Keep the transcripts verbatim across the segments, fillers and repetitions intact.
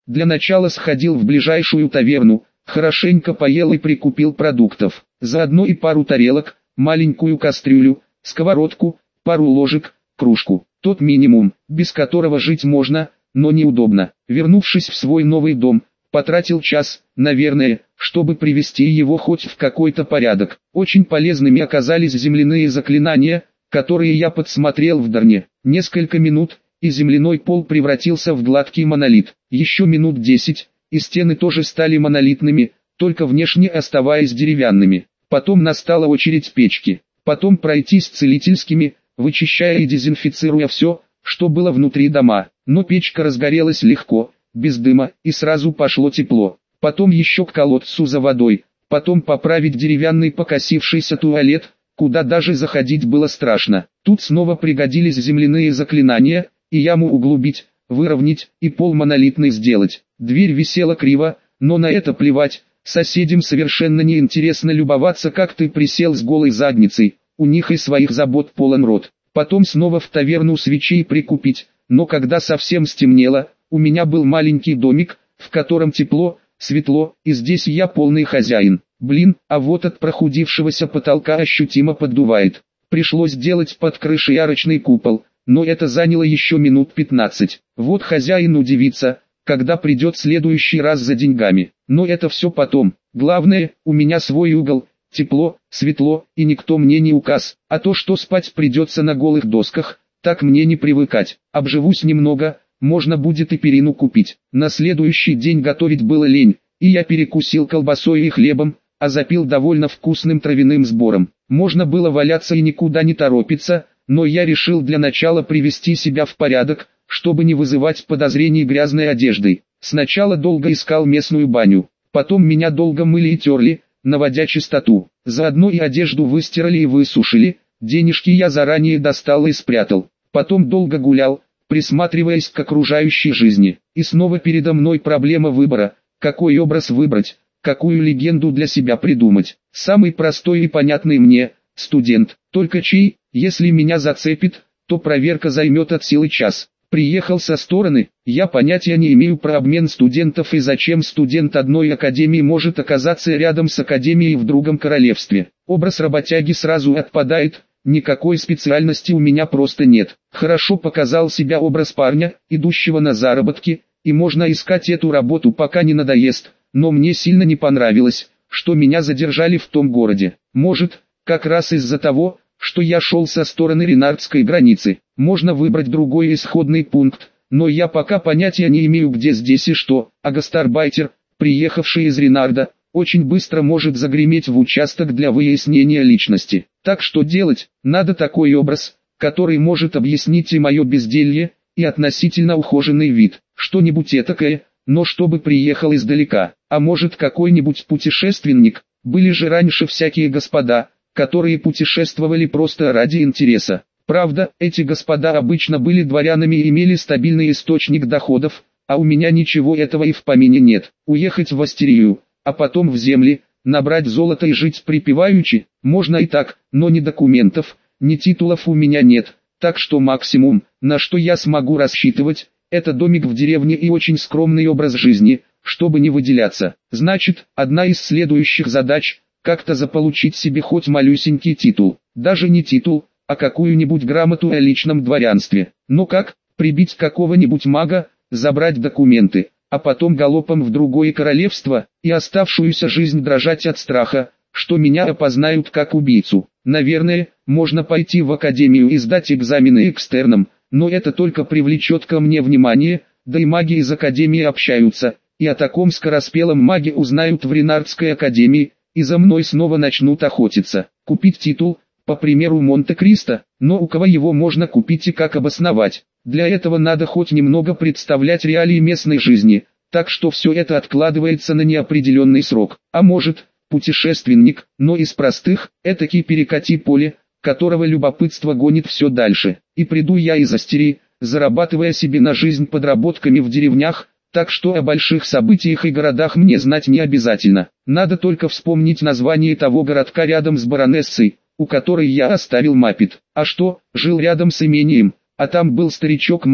Для начала сходил в ближайшую таверну, хорошенько поел и прикупил продуктов, заодно и пару тарелок, маленькую кастрюлю, сковородку, пару ложек, кружку. Тот минимум, без которого жить можно, но неудобно. Вернувшись в свой новый дом, потратил час, наверное, чтобы привести его хоть в какой-то порядок. Очень полезными оказались земляные заклинания, которые я подсмотрел в Дарне. Несколько минут, и земляной пол превратился в гладкий монолит. Еще минут десять, и стены тоже стали монолитными, только внешне оставаясь деревянными. Потом настала очередь печки. Потом пройтись целительскими, вычищая и дезинфицируя все, что было внутри дома. Но печка разгорелась легко, без дыма, и сразу пошло тепло. Потом еще к колодцу за водой. Потом поправить деревянный покосившийся туалет, куда даже заходить было страшно. Тут снова пригодились земляные заклинания, и яму углубить, выровнять, и пол монолитный сделать. Дверь висела криво, но на это плевать. Соседям совершенно не интересно любоваться, как ты присел с голой задницей. У них и своих забот полон рот. Потом снова в таверну свечей прикупить, но когда совсем стемнело, у меня был маленький домик, в котором тепло, светло, и здесь я полный хозяин. Блин, а вот от прохудившегося потолка ощутимо поддувает. Пришлось делать под крышей арочный купол, но это заняло еще минут пятнадцать. Вот хозяин удивится, когда придет следующий раз за деньгами. Но это все потом. Главное, у меня свой угол. Тепло, светло, и никто мне не указ, а то, что спать придется на голых досках, так мне не привыкать. Обживусь немного, можно будет и перину купить. На следующий день готовить было лень, и я перекусил колбасой и хлебом, а запил довольно вкусным травяным сбором. Можно было валяться и никуда не торопиться, но я решил для начала привести себя в порядок, чтобы не вызывать подозрений грязной одеждой. Сначала долго искал местную баню, потом меня долго мыли и терли, наводя чистоту. Заодно и одежду выстирали и высушили, денежки я заранее достал и спрятал. Потом долго гулял, присматриваясь к окружающей жизни. И снова передо мной проблема выбора, какой образ выбрать, какую легенду для себя придумать. Самый простой и понятный мне, студент, только чей, если меня зацепит, то проверка займет от силы час. Приехал со стороны, я понятия не имею про обмен студентов и зачем студент одной академии может оказаться рядом с академией в другом королевстве. Образ работяги сразу отпадает, никакой специальности у меня просто нет. Хорошо показал себя образ парня, идущего на заработки, и можно искать эту работу пока не надоест, но мне сильно не понравилось, что меня задержали в том городе. Может, как раз из-за того, что я шел со стороны ренардской границы. Можно выбрать другой исходный пункт, но я пока понятия не имею, где здесь и что, а гастарбайтер, приехавший из Ренарда, очень быстро может загреметь в участок для выяснения личности. Так что делать? Надо такой образ, который может объяснить и мое безделье, и относительно ухоженный вид. Что-нибудь этакое, но чтобы приехал издалека. А может, какой-нибудь путешественник? Были же раньше всякие господа, которые путешествовали просто ради интереса. Правда, эти господа обычно были дворянами и имели стабильный источник доходов, а у меня ничего этого и в помине нет. Уехать в Астерию, а потом в земли, набрать золото и жить припеваючи, можно и так, но ни документов, ни титулов у меня нет, так что максимум, на что я смогу рассчитывать, это домик в деревне и очень скромный образ жизни, чтобы не выделяться. Значит, одна из следующих задач – как-то заполучить себе хоть малюсенький титул, даже не титул, а какую-нибудь грамоту о личном дворянстве. Но как? Прибить какого-нибудь мага, забрать документы, а потом галопом в другое королевство, и оставшуюся жизнь дрожать от страха, что меня опознают как убийцу. Наверное, можно пойти в академию и сдать экзамены экстерном, но это только привлечет ко мне внимание, да и маги из академии общаются, и о таком скороспелом маге узнают в Ренардской академии, и за мной снова начнут охотиться. Купить титул, по примеру Монте-Кристо, но у кого его можно купить и как обосновать? Для этого надо хоть немного представлять реалии местной жизни, так что все это откладывается на неопределенный срок. А может, путешественник, но из простых, этакий перекати поле, которого любопытство гонит все дальше. И приду я из Астерии, зарабатывая себе на жизнь подработками в деревнях, так что о больших событиях и городах мне знать не обязательно. Надо только вспомнить название того городка рядом с баронессой, у которой я оставил маппет. А что, жил рядом с имением, а там был старичок-маг,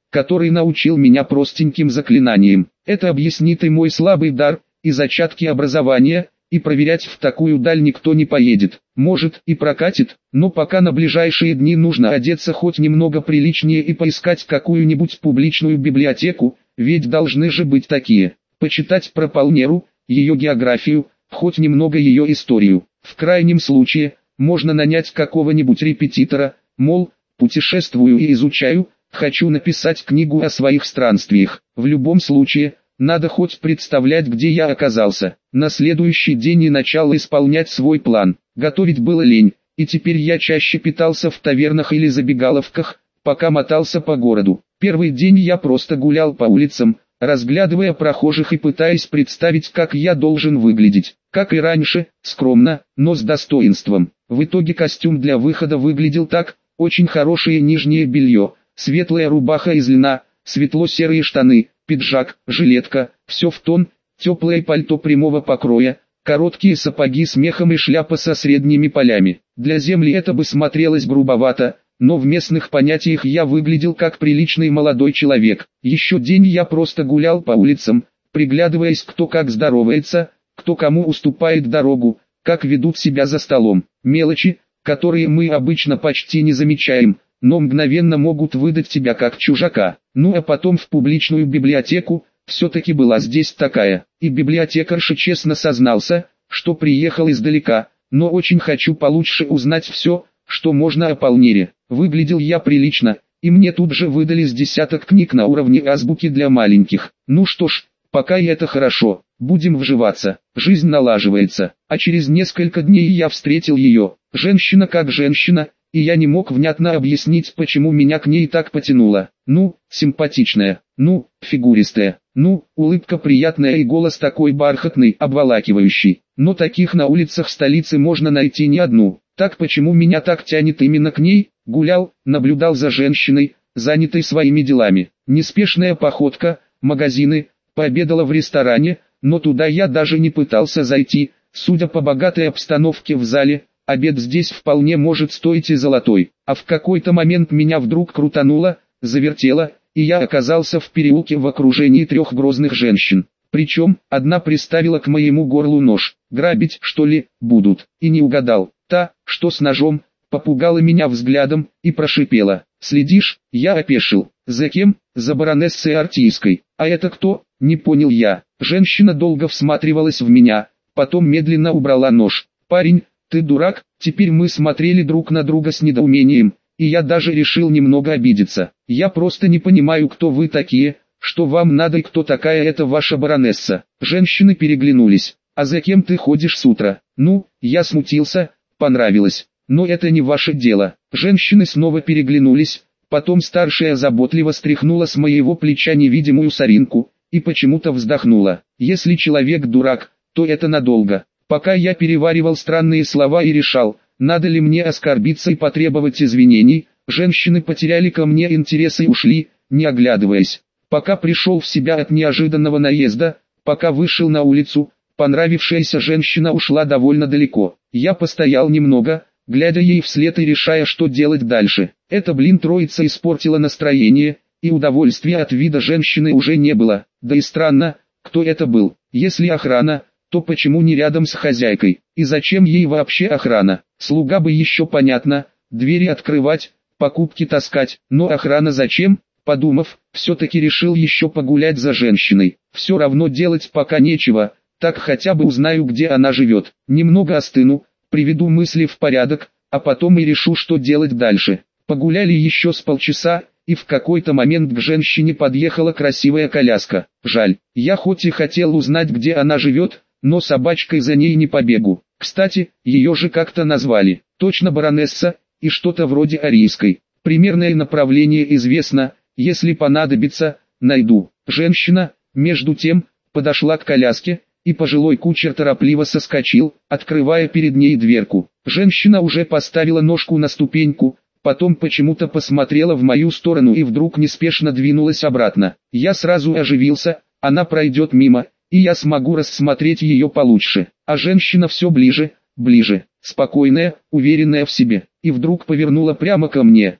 который научил меня простеньким заклинаниям. Это объяснит и мой слабый дар, и зачатки образования, и проверять в такую даль никто не поедет. Может и прокатит, но пока на ближайшие дни нужно одеться хоть немного приличнее и поискать какую-нибудь публичную библиотеку, ведь должны же быть такие. Почитать про Палмеру, ее географию, хоть немного ее историю. В крайнем случае, можно нанять какого-нибудь репетитора, мол, путешествую и изучаю, хочу написать книгу о своих странствиях. В любом случае, надо хоть представлять, где я оказался. На следующий день и начал исполнять свой план. Готовить было лень, и теперь я чаще питался в тавернах или забегаловках, пока мотался по городу. Первый день я просто гулял по улицам, разглядывая прохожих и пытаясь представить, как я должен выглядеть. Как и раньше, скромно, но с достоинством. В итоге костюм для выхода выглядел так: очень хорошее нижнее белье, светлая рубаха из льна, светло-серые штаны, пиджак, жилетка, все в тон, теплое пальто прямого покроя, короткие сапоги с мехом и шляпа со средними полями. Для земли это бы смотрелось грубовато, но в местных понятиях я выглядел как приличный молодой человек. Еще день я просто гулял по улицам, приглядываясь, кто как здоровается, кто кому уступает дорогу, как ведут себя за столом. Мелочи, которые мы обычно почти не замечаем, но мгновенно могут выдать тебя как чужака. Ну а потом в публичную библиотеку, все-таки была здесь такая, и библиотекарша честно сознался, что приехал издалека, но очень хочу получше узнать все, что можно о Палмере. Выглядел я прилично, и мне тут же выдали с десяток книг на уровне азбуки для маленьких. Ну что ж, пока и это хорошо, будем вживаться, жизнь налаживается. А через несколько дней я встретил ее, женщина как женщина, и я не мог внятно объяснить, почему меня к ней так потянуло. Ну, симпатичная, ну, фигуристая, ну, улыбка приятная и голос такой бархатный, обволакивающий. Но таких на улицах столицы можно найти не одну. Так почему меня так тянет именно к ней? Гулял, наблюдал за женщиной, занятой своими делами. Неспешная походка, магазины, пообедала в ресторане, но туда я даже не пытался зайти. Судя по богатой обстановке в зале, обед здесь вполне может стоить и золотой. А в какой-то момент меня вдруг крутануло, завертело, и я оказался в переулке в окружении трех грозных женщин. Причем, одна приставила к моему горлу нож. Грабить, что ли, будут? И не угадал. Та, что с ножом, попугала меня взглядом и прошипела: «Следишь?» Я опешил. «За кем?» «За баронессой Артийской». «А это кто?» Не понял я. Женщина долго всматривалась в меня, потом медленно убрала нож. «Парень, ты дурак?» Теперь мы смотрели друг на друга с недоумением, и я даже решил немного обидеться. «Я просто не понимаю, кто вы такие, что вам надо и кто такая эта ваша баронесса». Женщины переглянулись. «А за кем ты ходишь с утра?» «Ну, я смутился, понравилось. Но это не ваше дело». Женщины снова переглянулись, потом старшая заботливо стряхнула с моего плеча невидимую соринку, и почему-то вздохнула. «Если человек дурак, то это надолго». Пока я переваривал странные слова и решал, надо ли мне оскорбиться и потребовать извинений, женщины потеряли ко мне интерес и ушли, не оглядываясь. Пока пришел в себя от неожиданного наезда, пока вышел на улицу, понравившаяся женщина ушла довольно далеко. Я постоял немного, глядя ей вслед и решая, что делать дальше. Эта, блин, троица испортила настроение, и удовольствия от вида женщины уже не было. Да и странно, кто это был. Если охрана, то почему не рядом с хозяйкой? И зачем ей вообще охрана? Слуга бы еще понятно, двери открывать, покупки таскать, но охрана зачем? Подумав, все-таки решил еще погулять за женщиной. Все равно делать пока нечего, так хотя бы узнаю, где она живет. Немного остыну, приведу мысли в порядок, а потом и решу, что делать дальше. Погуляли еще с полчаса, и в какой-то момент к женщине подъехала красивая коляска. Жаль, я хоть и хотел узнать, где она живет, но собачкой за ней не побегу. Кстати, ее же как-то назвали. Точно баронесса, и что-то вроде арийской. Примерное направление известно, если понадобится, найду. Женщина, между тем, подошла к коляске, и пожилой кучер торопливо соскочил, открывая перед ней дверку. Женщина уже поставила ножку на ступеньку, потом почему-то посмотрела в мою сторону и вдруг неспешно двинулась обратно. Я сразу оживился, она пройдет мимо, и я смогу рассмотреть ее получше. А женщина все ближе, ближе, спокойная, уверенная в себе, и вдруг повернула прямо ко мне.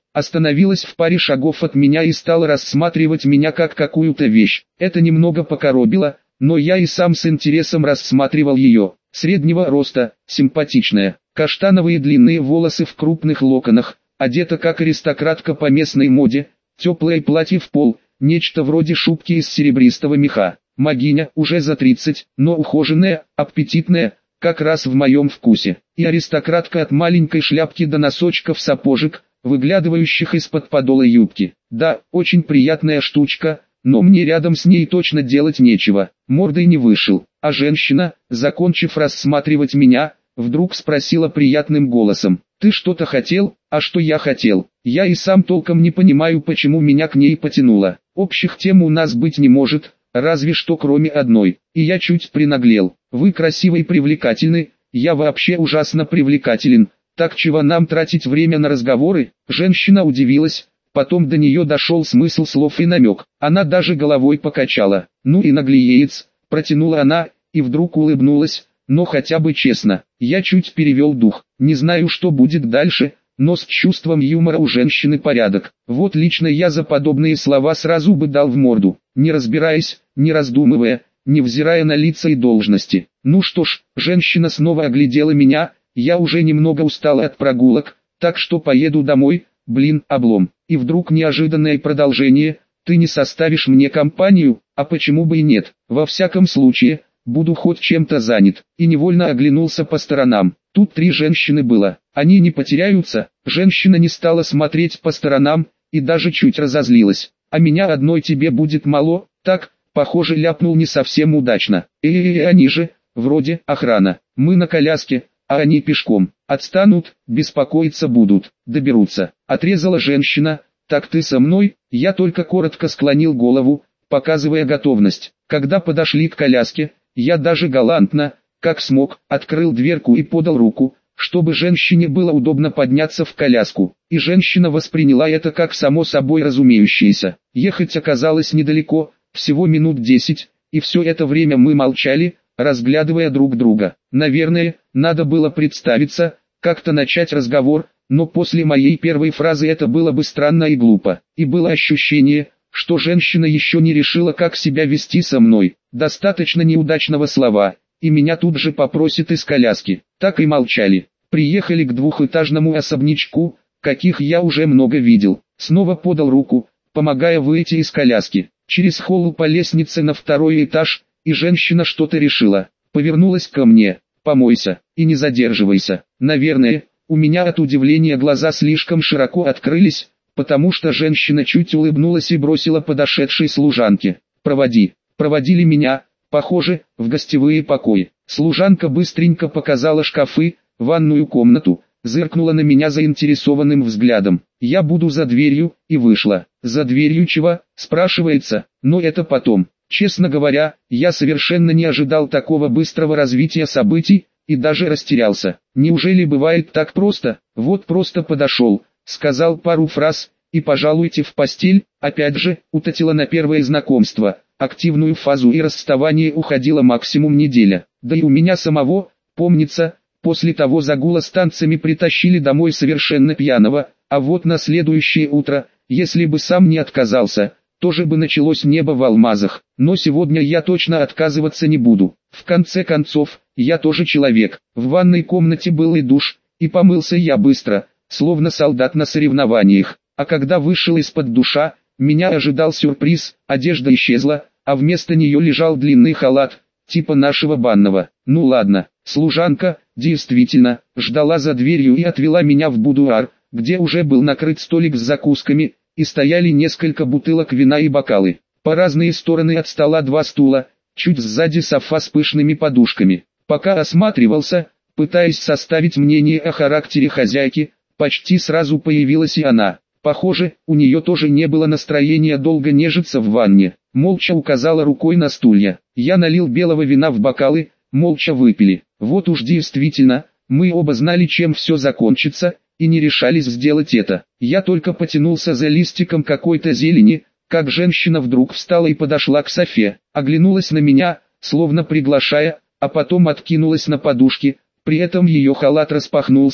остановилась в паре шагов от меня и стала рассматривать меня как какую-то вещь. Это немного покоробило, но я и сам с интересом рассматривал ее. Среднего роста, симпатичная, каштановые длинные волосы в крупных локонах, одета как аристократка по местной моде, теплое платье в пол, нечто вроде шубки из серебристого меха. Могиня, уже за тридцать, но ухоженная, аппетитная, как раз в моем вкусе. И аристократка от маленькой шляпки до носочков сапожек, выглядывающих из-под подола юбки. Да, очень приятная штучка, но мне рядом с ней точно делать нечего. Мордой не вышел. А женщина, закончив рассматривать меня, вдруг спросила приятным голосом: «Ты что-то хотел?» «А что я хотел? Я и сам толком не понимаю, почему меня к ней потянуло. Общих тем у нас быть не может, разве что кроме одной». И я чуть принаглел. «Вы красивый и привлекательны, я вообще ужасно привлекателен, так чего нам тратить время на разговоры?» Женщина удивилась, потом до нее дошел смысл слов и намек. Она даже головой покачала. «Ну и наглеец», протянула она, и вдруг улыбнулась, но хотя бы честно. Я чуть перевел дух. Не знаю, что будет дальше, но с чувством юмора у женщины порядок. Вот лично я за подобные слова сразу бы дал в морду, не разбираясь, не раздумывая, не взирая на лица и должности. Ну что ж, женщина снова оглядела меня, я уже немного устал от прогулок, так что поеду домой, блин, облом. И вдруг неожиданное продолжение: «Ты не составишь мне компанию?» А почему бы и нет? Во всяком случае, буду хоть чем-то занят. И невольно оглянулся по сторонам. Тут три женщины было. Они не потеряются. Женщина не стала смотреть по сторонам, и даже чуть разозлилась. «А меня одной тебе будет мало?» Так, похоже, ляпнул не совсем удачно. «Э-э-э, они же, вроде, охрана. Мы на коляске, а они пешком. Отстанут, беспокоиться будут, доберутся». Отрезала женщина. «Так ты со мной?» Я только коротко склонил голову, показывая готовность. Когда подошли к коляске, я даже галантно, как смог, открыл дверку и подал руку, чтобы женщине было удобно подняться в коляску. И женщина восприняла это как само собой разумеющееся. Ехать оказалось недалеко, всего минут десять, и все это время мы молчали, разглядывая друг друга. Наверное, надо было представиться, как-то начать разговор, но после моей первой фразы это было бы странно и глупо. И было ощущение, что женщина еще не решила, как себя вести со мной. Достаточно неудачного слова, и меня тут же попросят из коляски. Так и молчали. Приехали к двухэтажному особнячку, каких я уже много видел. Снова подал руку, помогая выйти из коляски. Через холл по лестнице на второй этаж, и женщина что-то решила. Повернулась ко мне: «Помойся, и не задерживайся». Наверное, у меня от удивления глаза слишком широко открылись, потому что женщина чуть улыбнулась и бросила подошедшей служанке: «Проводи». Проводили меня, похоже, в гостевые покои. Служанка быстренько показала шкафы, ванную комнату, зыркнула на меня заинтересованным взглядом. «Я буду за дверью», и вышла. «За дверью чего?» спрашивается, но это потом. Честно говоря, я совершенно не ожидал такого быстрого развития событий, и даже растерялся. Неужели бывает так просто? Вот просто подошел, сказал пару фраз, и пожалуйте в постель. Опять же, утратила на первое знакомство, активную фазу и расставание уходила максимум неделя. Да и у меня самого, помнится, после того загула с танцами притащили домой совершенно пьяного, а вот на следующее утро, если бы сам не отказался, тоже бы началось небо в алмазах. Но сегодня я точно отказываться не буду. В конце концов, я тоже человек. В ванной комнате был и душ, и помылся я быстро, словно солдат на соревнованиях. А когда вышел из-под душа, меня ожидал сюрприз: одежда исчезла, а вместо нее лежал длинный халат, типа нашего банного. Ну ладно, служанка, действительно, ждала за дверью и отвела меня в будуар, где уже был накрыт столик с закусками, и стояли несколько бутылок вина и бокалы. По разные стороны от стола два стула, чуть сзади софа с пышными подушками. Пока осматривался, пытаясь составить мнение о характере хозяйки, почти сразу появилась и она. Похоже, у нее тоже не было настроения долго нежиться в ванне. Молча указала рукой на стулья. Я налил белого вина в бокалы, молча выпили. Вот уж действительно, мы оба знали, чем все закончится, и не решались сделать это. Я только потянулся за листиком какой-то зелени, как женщина вдруг встала и подошла к софе, оглянулась на меня, словно приглашая, а потом откинулась на подушки, при этом ее халат распахнулся,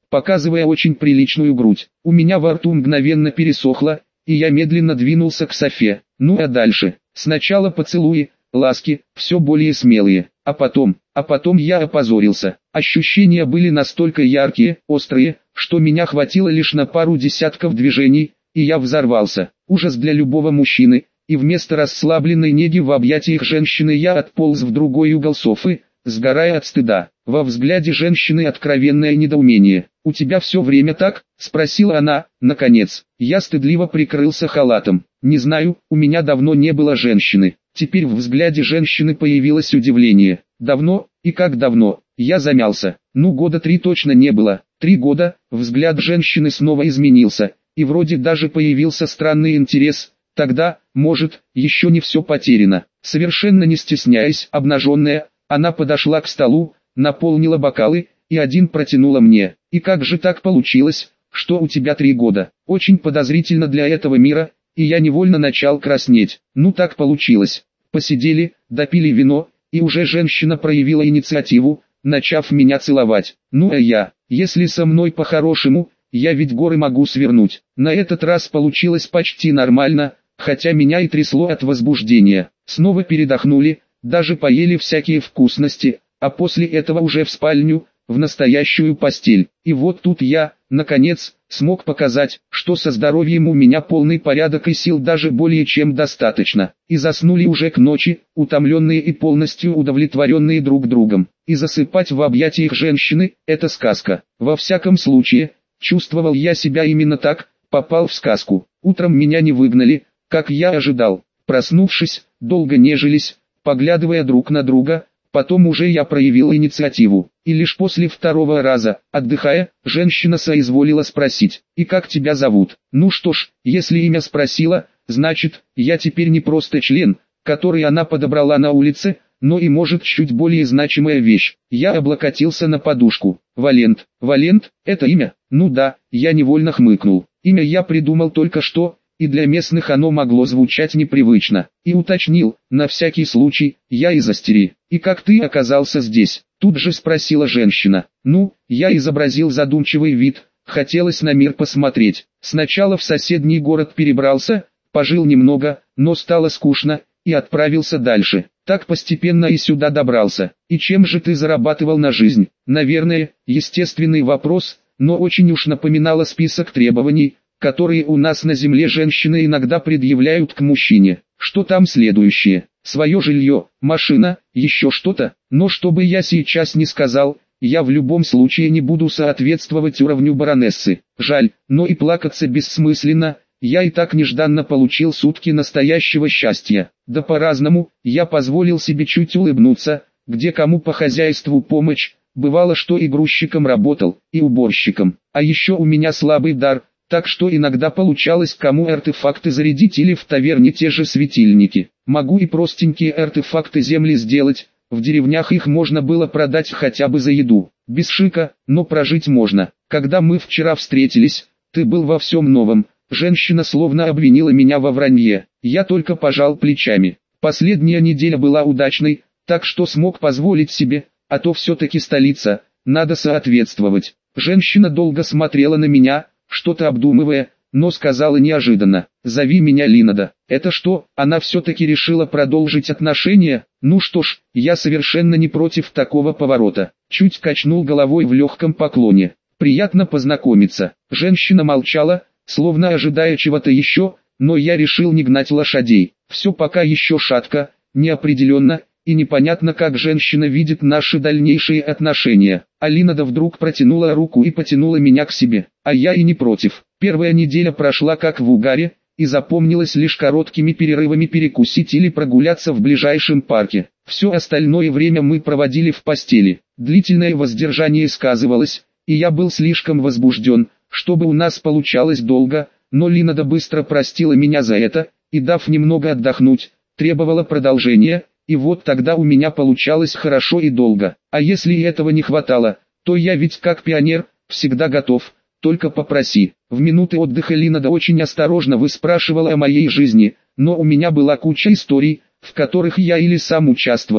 показывая очень приличную грудь. У меня во рту мгновенно пересохло, и я медленно двинулся к Софе. Ну а дальше? Сначала поцелуи, ласки, все более смелые, а потом, а потом я опозорился. Ощущения были настолько яркие, острые, что меня хватило лишь на пару десятков движений, и я взорвался. Ужас для любого мужчины, и вместо расслабленной неги в объятиях женщины я отполз в другой угол софы, сгорая от стыда. Во взгляде женщины откровенное недоумение. «У тебя все время так?» – спросила она, наконец. Я стыдливо прикрылся халатом. «Не знаю, у меня давно не было женщины». Теперь в взгляде женщины появилось удивление. «Давно? И как давно?» Я замялся. «Ну года три точно не было». «Три года?» Взгляд женщины снова изменился, и вроде даже появился странный интерес. «Тогда, может, еще не все потеряно». Совершенно не стесняясь, обнаженная, она подошла к столу, наполнила бокалы, и один протянула мне. «И как же так получилось, что у тебя три года?» Очень подозрительно для этого мира, и я невольно начал краснеть. Ну так получилось. Посидели, допили вино, и уже женщина проявила инициативу, начав меня целовать. Ну а я, если со мной по-хорошему, я ведь горы могу свернуть. На этот раз получилось почти нормально, хотя меня и трясло от возбуждения. Снова передохнули, даже поели всякие вкусности, а после этого уже в спальню, в настоящую постель. И вот тут я, наконец, смог показать, что со здоровьем у меня полный порядок и сил даже более чем достаточно. И заснули уже к ночи, утомленные и полностью удовлетворенные друг другом. И засыпать в объятиях женщины – это сказка. Во всяком случае, чувствовал я себя именно так, попал в сказку. Утром меня не выгнали, как я ожидал. Проснувшись, долго нежились, поглядывая друг на друга. Потом уже я проявил инициативу, и лишь после второго раза, отдыхая, женщина соизволила спросить: «И как тебя зовут?» Ну что ж, если имя спросила, значит, я теперь не просто член, который она подобрала на улице, но и может чуть более значимая вещь. Я облокотился на подушку. Валент. Валент, это имя? Ну да, я невольно хмыкнул. Имя я придумал только что, и для местных оно могло звучать непривычно. И уточнил, на всякий случай, я из Астери. «И как ты оказался здесь?» Тут же спросила женщина. Ну, я изобразил задумчивый вид, хотелось на мир посмотреть. Сначала в соседний город перебрался, пожил немного, но стало скучно, и отправился дальше. Так постепенно и сюда добрался. «И чем же ты зарабатывал на жизнь?» Наверное, естественный вопрос, но очень уж напоминало список требований, которые у нас на земле женщины иногда предъявляют к мужчине. Что там следующее? Свое жилье, машина, еще что-то? Но что бы я сейчас не сказал, я в любом случае не буду соответствовать уровню баронессы. Жаль, но и плакаться бессмысленно, я и так нежданно получил сутки настоящего счастья. Да по-разному, я позволил себе чуть улыбнуться, где кому по хозяйству помощь, бывало что и грузчиком работал, и уборщиком. А еще у меня слабый дар, так что иногда получалось кому артефакты зарядить или в таверне те же светильники. Могу и простенькие артефакты земли сделать, в деревнях их можно было продать хотя бы за еду. Без шика, но прожить можно. Когда мы вчера встретились, ты был во всем новом. Женщина словно обвинила меня во вранье. Я только пожал плечами. Последняя неделя была удачной, так что смог позволить себе, а то все-таки столица, надо соответствовать. Женщина долго смотрела на меня, что-то обдумывая, но сказала неожиданно: «Зови меня Линада». Это что, она все-таки решила продолжить отношения? Ну что ж, я совершенно не против такого поворота. Чуть качнул головой в легком поклоне. «Приятно познакомиться». Женщина молчала, словно ожидая чего-то еще, но я решил не гнать лошадей. Все пока еще шатко, неопределенно, и непонятно, как женщина видит наши дальнейшие отношения. Алинада вдруг протянула руку и потянула меня к себе, а я и не против. Первая неделя прошла как в угаре, и запомнилась лишь короткими перерывами перекусить или прогуляться в ближайшем парке. Все остальное время мы проводили в постели. Длительное воздержание сказывалось, и я был слишком возбужден, чтобы у нас получалось долго, но Линада быстро простила меня за это, и дав немного отдохнуть, требовала продолжения. И вот тогда у меня получалось хорошо и долго. А если и этого не хватало, то я ведь как пионер, всегда готов, только попроси. В минуты отдыха Линада очень осторожно выспрашивала о моей жизни, но у меня была куча историй, в которых я или сам участвовал,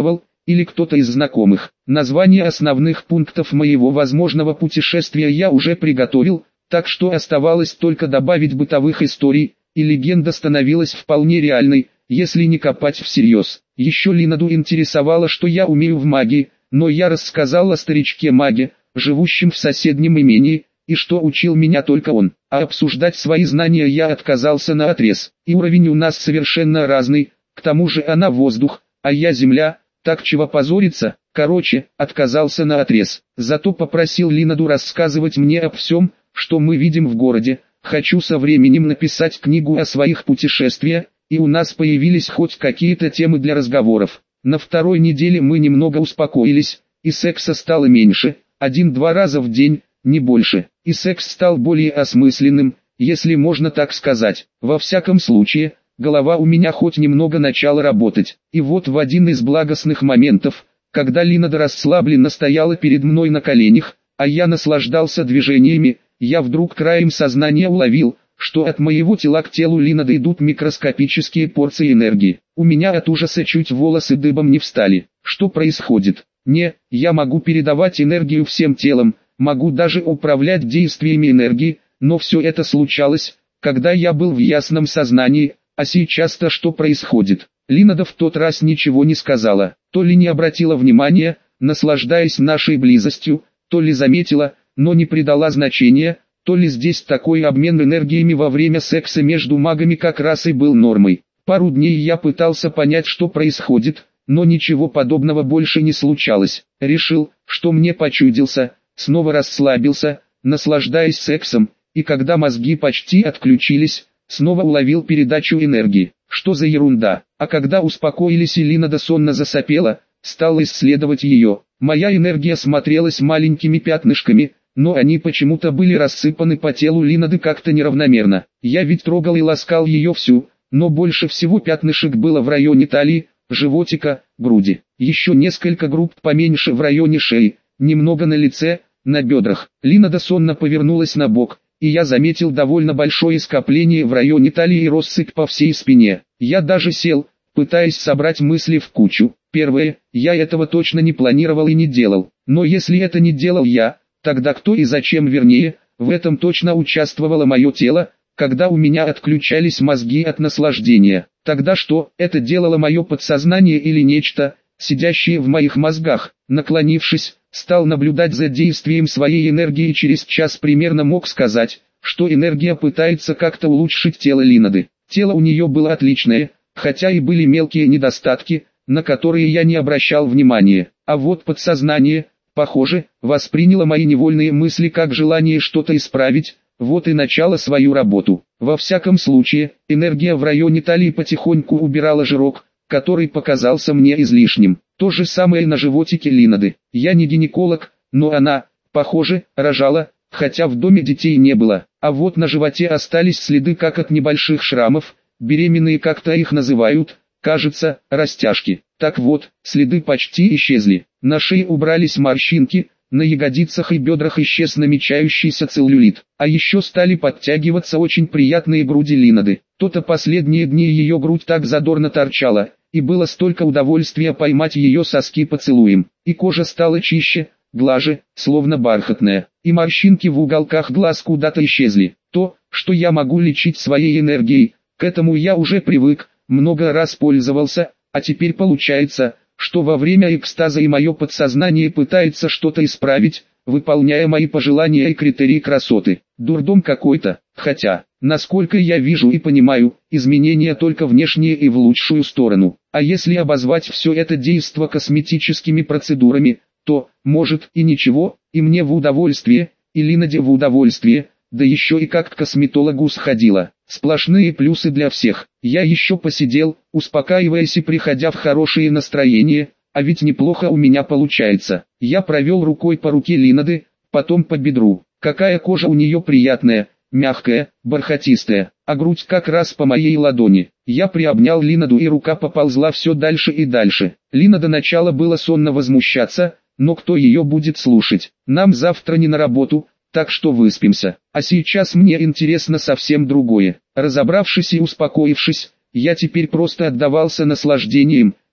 или кто-то из знакомых. Название основных пунктов моего возможного путешествия я уже приготовил, так что оставалось только добавить бытовых историй, и легенда становилась вполне реальной, если не копать всерьез. Еще Линаду интересовало, что я умею в магии, но я рассказал о старичке-маге, живущем в соседнем имении, и что учил меня только он. А обсуждать свои знания я отказался наотрез. И уровень у нас совершенно разный, к тому же она воздух, а я земля, так чего позориться. Короче, отказался наотрез. Зато попросил Линаду рассказывать мне о всем, что мы видим в городе. Хочу со временем написать книгу о своих путешествиях, и у нас появились хоть какие-то темы для разговоров. На второй неделе мы немного успокоились, и секса стало меньше, один-два раза в день, не больше, и секс стал более осмысленным, если можно так сказать. Во всяком случае, голова у меня хоть немного начала работать. И вот в один из благостных моментов, когда Линада расслабленно стояла перед мной на коленях, а я наслаждался движениями, я вдруг краем сознания уловил, что от моего тела к телу Линады идут микроскопические порции энергии. У меня от ужаса чуть волосы дыбом не встали. Что происходит? Не, я могу передавать энергию всем телом, могу даже управлять действиями энергии, но все это случалось, когда я был в ясном сознании, а сейчас-то что происходит? Линада в тот раз ничего не сказала, то ли не обратила внимания, наслаждаясь нашей близостью, то ли заметила, но не придала значения, то ли здесь такой обмен энергиями во время секса между магами как раз и был нормой. Пару дней я пытался понять, что происходит, но ничего подобного больше не случалось. Решил, что мне почудился, снова расслабился, наслаждаясь сексом, и когда мозги почти отключились, снова уловил передачу энергии. Что за ерунда? А когда успокоились и Линада сонно засопела, стал исследовать ее. Моя энергия смотрелась маленькими пятнышками, но они почему-то были рассыпаны по телу Линады как-то неравномерно. Я ведь трогал и ласкал ее всю, но больше всего пятнышек было в районе талии, животика, груди. Еще несколько групп поменьше в районе шеи, немного на лице, на бедрах. Линада сонно повернулась на бок, и я заметил довольно большое скопление в районе талии и россыпь по всей спине. Я даже сел, пытаясь собрать мысли в кучу. Первое, я этого точно не планировал и не делал. Но если это не делал я, тогда кто и зачем, вернее, в этом точно участвовало мое тело, когда у меня отключались мозги от наслаждения. Тогда что, это делало мое подсознание или нечто, сидящее в моих мозгах? Наклонившись, стал наблюдать за действием своей энергии и через час примерно мог сказать, что энергия пытается как-то улучшить тело Линады. Тело у нее было отличное, хотя и были мелкие недостатки, на которые я не обращал внимания. А вот подсознание, похоже, восприняло мои невольные мысли как желание что-то исправить, вот и начало свою работу. Во всяком случае, энергия в районе талии потихоньку убирала жирок, который показался мне излишним. То же самое на животике Линады. Я не гинеколог, но она, похоже, рожала, хотя в доме детей не было. А вот на животе остались следы как от небольших шрамов, беременные как-то их называют, кажется, растяжки. Так вот, следы почти исчезли. На шее убрались морщинки, на ягодицах и бедрах исчез намечающийся целлюлит. А еще стали подтягиваться очень приятные груди Линады. То-то последние дни ее грудь так задорно торчала, и было столько удовольствия поймать ее соски поцелуем. И кожа стала чище, глаже, словно бархатная. И морщинки в уголках глаз куда-то исчезли. То, что я могу лечить своей энергией, к этому я уже привык, много раз пользовался, а теперь получается, что во время экстаза и мое подсознание пытается что-то исправить, выполняя мои пожелания и критерии красоты. Дурдом какой-то, хотя, насколько я вижу и понимаю, изменения только внешние и в лучшую сторону. А если обозвать все это действо косметическими процедурами, то, может, и ничего, и мне в удовольствие, и Линаде в удовольствие, да еще и как к косметологу сходила. Сплошные плюсы для всех. Я еще посидел, успокаиваясь и приходя в хорошее настроение, а ведь неплохо у меня получается. Я провел рукой по руке Линады, потом по бедру. Какая кожа у нее приятная, мягкая, бархатистая, а грудь как раз по моей ладони. Я приобнял Линаду, и рука поползла все дальше и дальше. Линада начала было сонно возмущаться, но кто ее будет слушать? Нам завтра не на работу, так что выспимся. А сейчас мне интересно совсем другое. Разобравшись и успокоившись, я теперь просто отдавался наслаждением,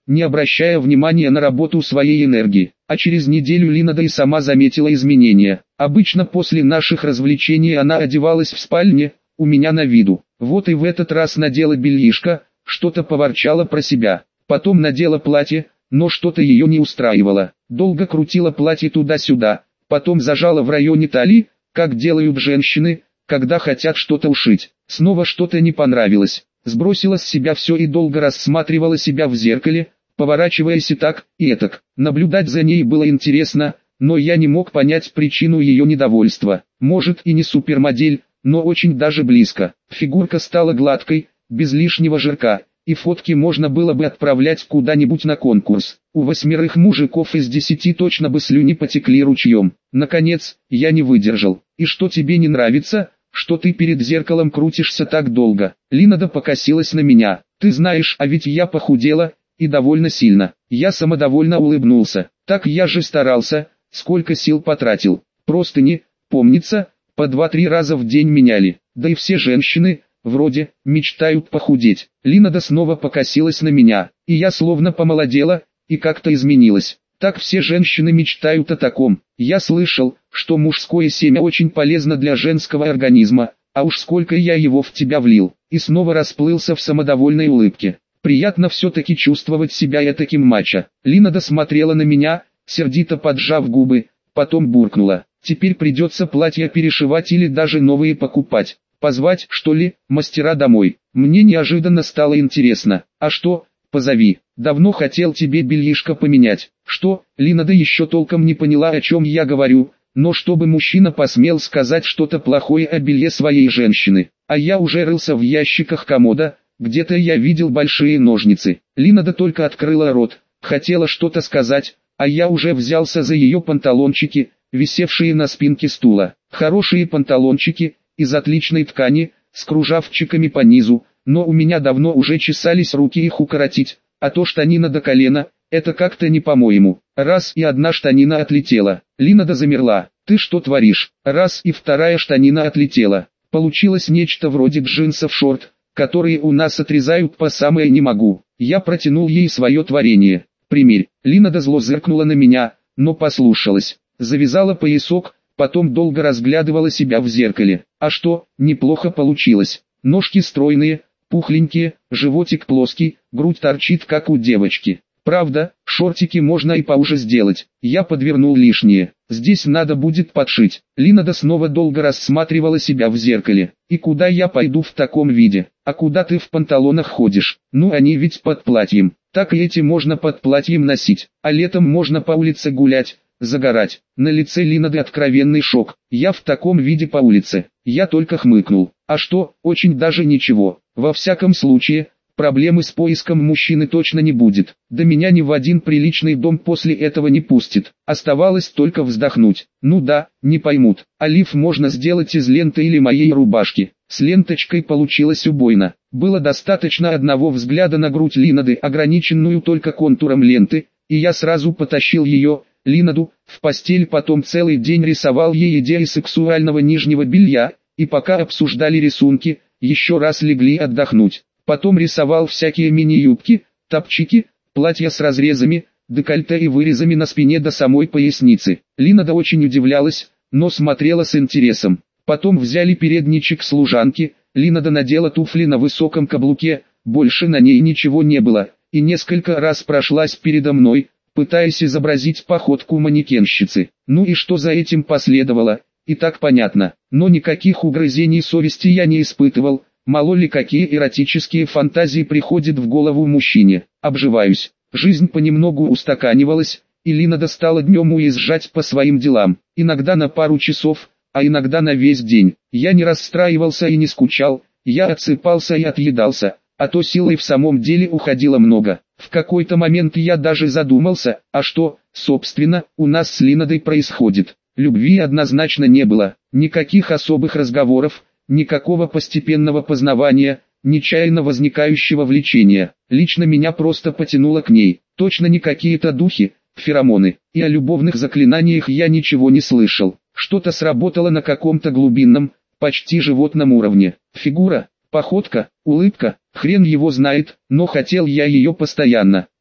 не обращая внимания на работу своей энергии. А через неделю Линада и сама заметила изменения. Обычно после наших развлечений она одевалась в спальне, у меня на виду. Вот и в этот раз надела бельишко, что-то поворчала про себя. Потом надела платье, но что-то ее не устраивало. Долго крутила платье туда-сюда, потом зажала в районе талии, как делают женщины, когда хотят что-то ушить. Снова что-то не понравилось. Сбросила с себя все и долго рассматривала себя в зеркале, поворачиваясь и так, и этак. Наблюдать за ней было интересно, но я не мог понять причину ее недовольства. Может и не супермодель, но очень даже близко. Фигурка стала гладкой, без лишнего жирка, и фотки можно было бы отправлять куда-нибудь на конкурс. У восьмерых мужиков из десяти точно бы слюни потекли ручьем. Наконец, я не выдержал. «И что тебе не нравится, что ты перед зеркалом крутишься так долго?» Линада покосилась на меня. «Ты знаешь, а ведь я похудела, и довольно сильно». Я самодовольно улыбнулся. «Так я же старался, сколько сил потратил. Простыни, помнится, по два-три раза в день меняли. Да и все женщины, вроде, мечтают похудеть». Линада снова покосилась на меня, и я словно помолодела, и как-то изменилась. Так все женщины мечтают о таком. Я слышал, что мужское семя очень полезно для женского организма, а уж сколько я его в тебя влил. И снова расплылся в самодовольной улыбке. Приятно все-таки чувствовать себя этаким мачо. Линада смотрела на меня, сердито поджав губы, потом буркнула. «Теперь придется платья перешивать или даже новые покупать. Позвать, что ли, мастера домой?» Мне неожиданно стало интересно. «А что, позови. Давно хотел тебе бельишко поменять». «Что?» Линада еще толком не поняла, о чем я говорю, но чтобы мужчина посмел сказать что-то плохое о белье своей женщины. А я уже рылся в ящиках комода, где-то я видел большие ножницы. Линада только открыла рот, хотела что-то сказать, а я уже взялся за ее панталончики, висевшие на спинке стула. Хорошие панталончики, из отличной ткани, с кружавчиками по низу, но у меня давно уже чесались руки их укоротить, а то штанина до колена, это как-то не по-моему. Раз и одна штанина отлетела. Линада замерла. «Ты что творишь?» Раз и вторая штанина отлетела. Получилось нечто вроде джинсов-шорт, которые у нас отрезают по самое не могу. Я протянул ей свое творение. «Примерь». Линада зло зыркнула на меня, но послушалась. Завязала поясок, потом долго разглядывала себя в зеркале. А что, неплохо получилось. Ножки стройные, пухленькие, животик плоский, грудь торчит как у девочки. Правда, шортики можно и поуже сделать. Я подвернул лишнее. Здесь надо будет подшить. Линада снова долго рассматривала себя в зеркале. «И куда я пойду в таком виде? А куда ты в панталонах ходишь? Ну они ведь под платьем. Так и эти можно под платьем носить. А летом можно по улице гулять, загорать». На лице Линады откровенный шок. «Я в таком виде по улице». Я только хмыкнул. «А что, очень даже ничего. Во всяком случае, проблемы с поиском мужчины точно не будет. Да меня ни в один приличный дом после этого не пустит». Оставалось только вздохнуть. «Ну да, не поймут. Олив можно сделать из ленты или моей рубашки». С ленточкой получилось убойно. Было достаточно одного взгляда на грудь Линады, ограниченную только контуром ленты, и я сразу потащил ее, Линаду, в постель. Потом целый день рисовал ей идеи сексуального нижнего белья, и пока обсуждали рисунки, еще раз легли отдохнуть. Потом рисовал всякие мини-юбки, топчики, платья с разрезами, декольте и вырезами на спине до самой поясницы. Линада очень удивлялась, но смотрела с интересом. Потом взяли передничек служанки, Линада надела туфли на высоком каблуке, больше на ней ничего не было, и несколько раз прошлась передо мной, пытаясь изобразить походку манекенщицы. Ну и что за этим последовало, и так понятно, но никаких угрызений совести я не испытывал. Мало ли какие эротические фантазии приходят в голову мужчине. Обживаюсь. Жизнь понемногу устаканивалась, и Линада стала днем уезжать по своим делам. Иногда на пару часов, а иногда на весь день. Я не расстраивался и не скучал, я отсыпался и отъедался, а то силы в самом деле уходило много. В какой-то момент я даже задумался, а что, собственно, у нас с Линадой происходит. Любви однозначно не было, никаких особых разговоров, никакого постепенного познавания, нечаянно возникающего влечения. Лично меня просто потянуло к ней. Точно не какие-то духи, феромоны. И о любовных заклинаниях я ничего не слышал. Что-то сработало на каком-то глубинном, почти животном уровне. Фигура, походка, улыбка, хрен его знает, но хотел я ее постоянно.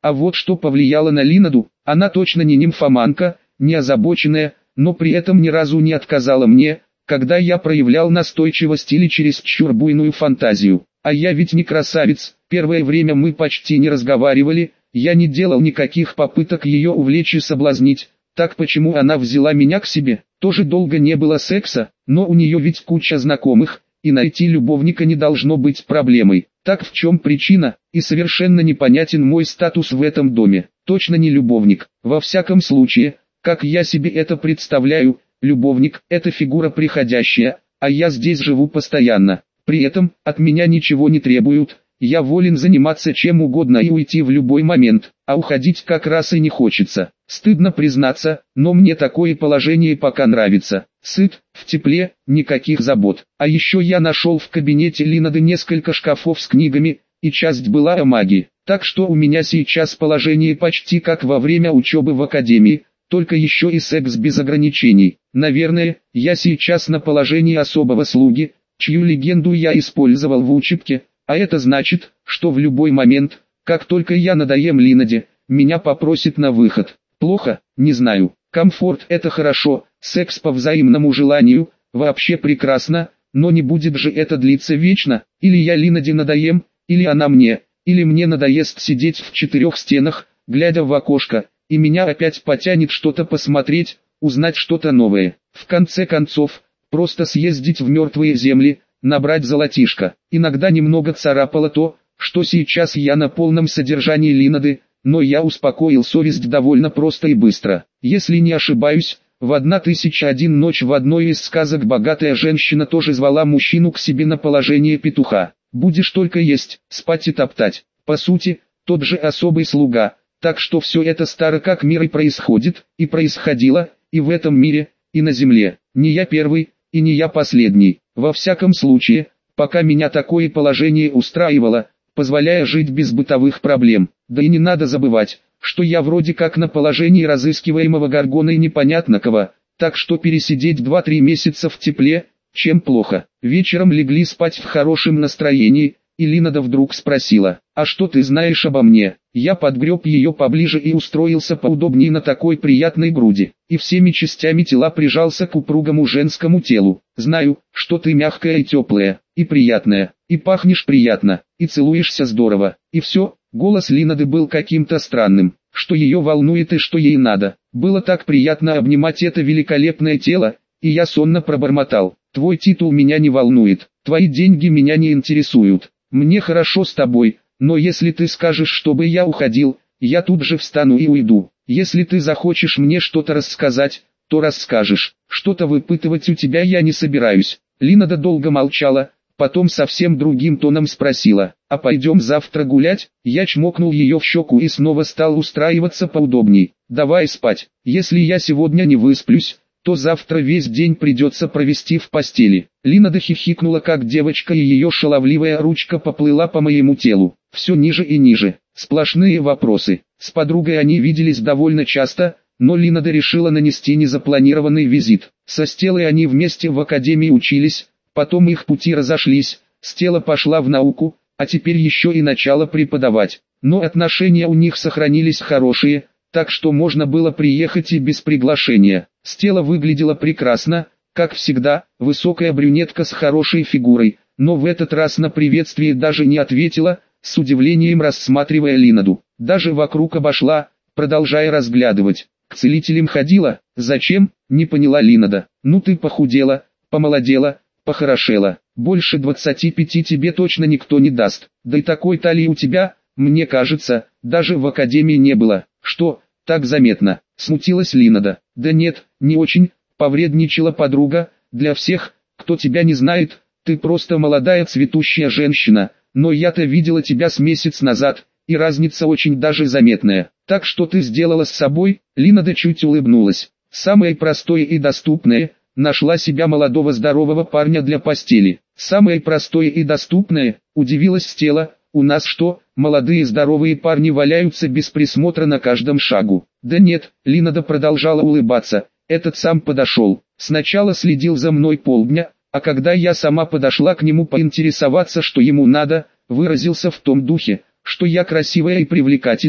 А вот что повлияло на Линаду, она точно не нимфоманка, не озабоченная, но при этом ни разу не отказала мне, когда я проявлял настойчивость или чересчур буйную фантазию. А я ведь не красавец, первое время мы почти не разговаривали, я не делал никаких попыток ее увлечь и соблазнить. Так почему она взяла меня к себе? Тоже долго не было секса, но у нее ведь куча знакомых, и найти любовника не должно быть проблемой. Так в чем причина? И совершенно непонятен мой статус в этом доме. Точно не любовник. Во всяком случае, как я себе это представляю, любовник – это фигура приходящая, а я здесь живу постоянно. При этом, от меня ничего не требуют, я волен заниматься чем угодно и уйти в любой момент, а уходить как раз и не хочется. Стыдно признаться, но мне такое положение пока нравится. Сыт, в тепле, никаких забот. А еще я нашел в кабинете Линады несколько шкафов с книгами, и часть была о магии. Так что у меня сейчас положение почти как во время учебы в академии, только еще и секс без ограничений. Наверное, я сейчас на положении особого слуги, чью легенду я использовал в учебке, а это значит, что в любой момент, как только я надоем Линаде, меня попросит на выход. Плохо? Не знаю. Комфорт – это хорошо, секс по взаимному желанию – вообще прекрасно, но не будет же это длиться вечно, или я Линаде надоем, или она мне, или мне надоест сидеть в четырех стенах, глядя в окошко, и меня опять потянет что-то посмотреть, узнать что-то новое. В конце концов, просто съездить в мертвые земли, набрать золотишко. Иногда немного царапало то, что сейчас я на полном содержании Линады, но я успокоил совесть довольно просто и быстро. Если не ошибаюсь, в «Одна тысяча один ночь» в одной из сказок богатая женщина тоже звала мужчину к себе на положение петуха. «Будешь только есть, спать и топтать». По сути, тот же особый слуга. Так что все это старо как мир и происходит, и происходило, и в этом мире, и на земле. Не я первый, и не я последний. Во всяком случае, пока меня такое положение устраивало, позволяя жить без бытовых проблем. Да и не надо забывать, что я вроде как на положении разыскиваемого Горгоной непонятно кого, так что пересидеть два-три месяца в тепле, чем плохо. Вечером легли спать в хорошем настроении, и Линада вдруг спросила: «А что ты знаешь обо мне?» Я подгреб ее поближе и устроился поудобнее на такой приятной груди, и всеми частями тела прижался к упругому женскому телу. «Знаю, что ты мягкая и теплая, и приятная, и пахнешь приятно, и целуешься здорово, и все». Голос Линады был каким-то странным, что ее волнует и что ей надо. Было так приятно обнимать это великолепное тело, и я сонно пробормотал: «Твой титул меня не волнует, твои деньги меня не интересуют. Мне хорошо с тобой, но если ты скажешь, чтобы я уходил, я тут же встану и уйду. Если ты захочешь мне что-то рассказать, то расскажешь. Что-то выпытывать у тебя я не собираюсь». Линада долго молчала, потом совсем другим тоном спросила: «А пойдем завтра гулять?» Я чмокнул ее в щеку и снова стал устраиваться поудобней. «Давай спать. Если я сегодня не высплюсь, то завтра весь день придется провести в постели». Линада хихикнула как девочка, и ее шаловливая ручка поплыла по моему телу. Все ниже и ниже. Сплошные вопросы. С подругой они виделись довольно часто, но Линада решила нанести незапланированный визит. Со Стеллой они вместе в академии учились, потом их пути разошлись, Стелла пошла в науку, а теперь еще и начала преподавать. Но отношения у них сохранились хорошие, так что можно было приехать и без приглашения. Стелла выглядела прекрасно, как всегда, высокая брюнетка с хорошей фигурой, но в этот раз на приветствие даже не ответила, с удивлением рассматривая Линаду. Даже вокруг обошла, продолжая разглядывать. «К целителям ходила? Зачем?» — не поняла Линада. «Ну ты похудела, помолодела, похорошела. Больше двадцати пяти тебе точно никто не даст. Да и такой талии у тебя, мне кажется, даже в академии не было». «Что, так заметно?» — смутилась Линада. «Да нет, не очень», — повредничала подруга. «Для всех, кто тебя не знает, ты просто молодая цветущая женщина, но я-то видела тебя с месяц назад, и разница очень даже заметная. Так что ты сделала с собой?» Линада чуть улыбнулась. «Самое простое и доступное, нашла себя молодого здорового парня для постели». «Самое простое и доступное?» — удивилась Стелла. «У нас что, молодые здоровые парни валяются без присмотра на каждом шагу?» «Да нет», — Линада продолжала улыбаться, — «этот сам подошел. Сначала следил за мной полдня, а когда я сама подошла к нему поинтересоваться, что ему надо, выразился в том духе, что я красивая и привлекательная,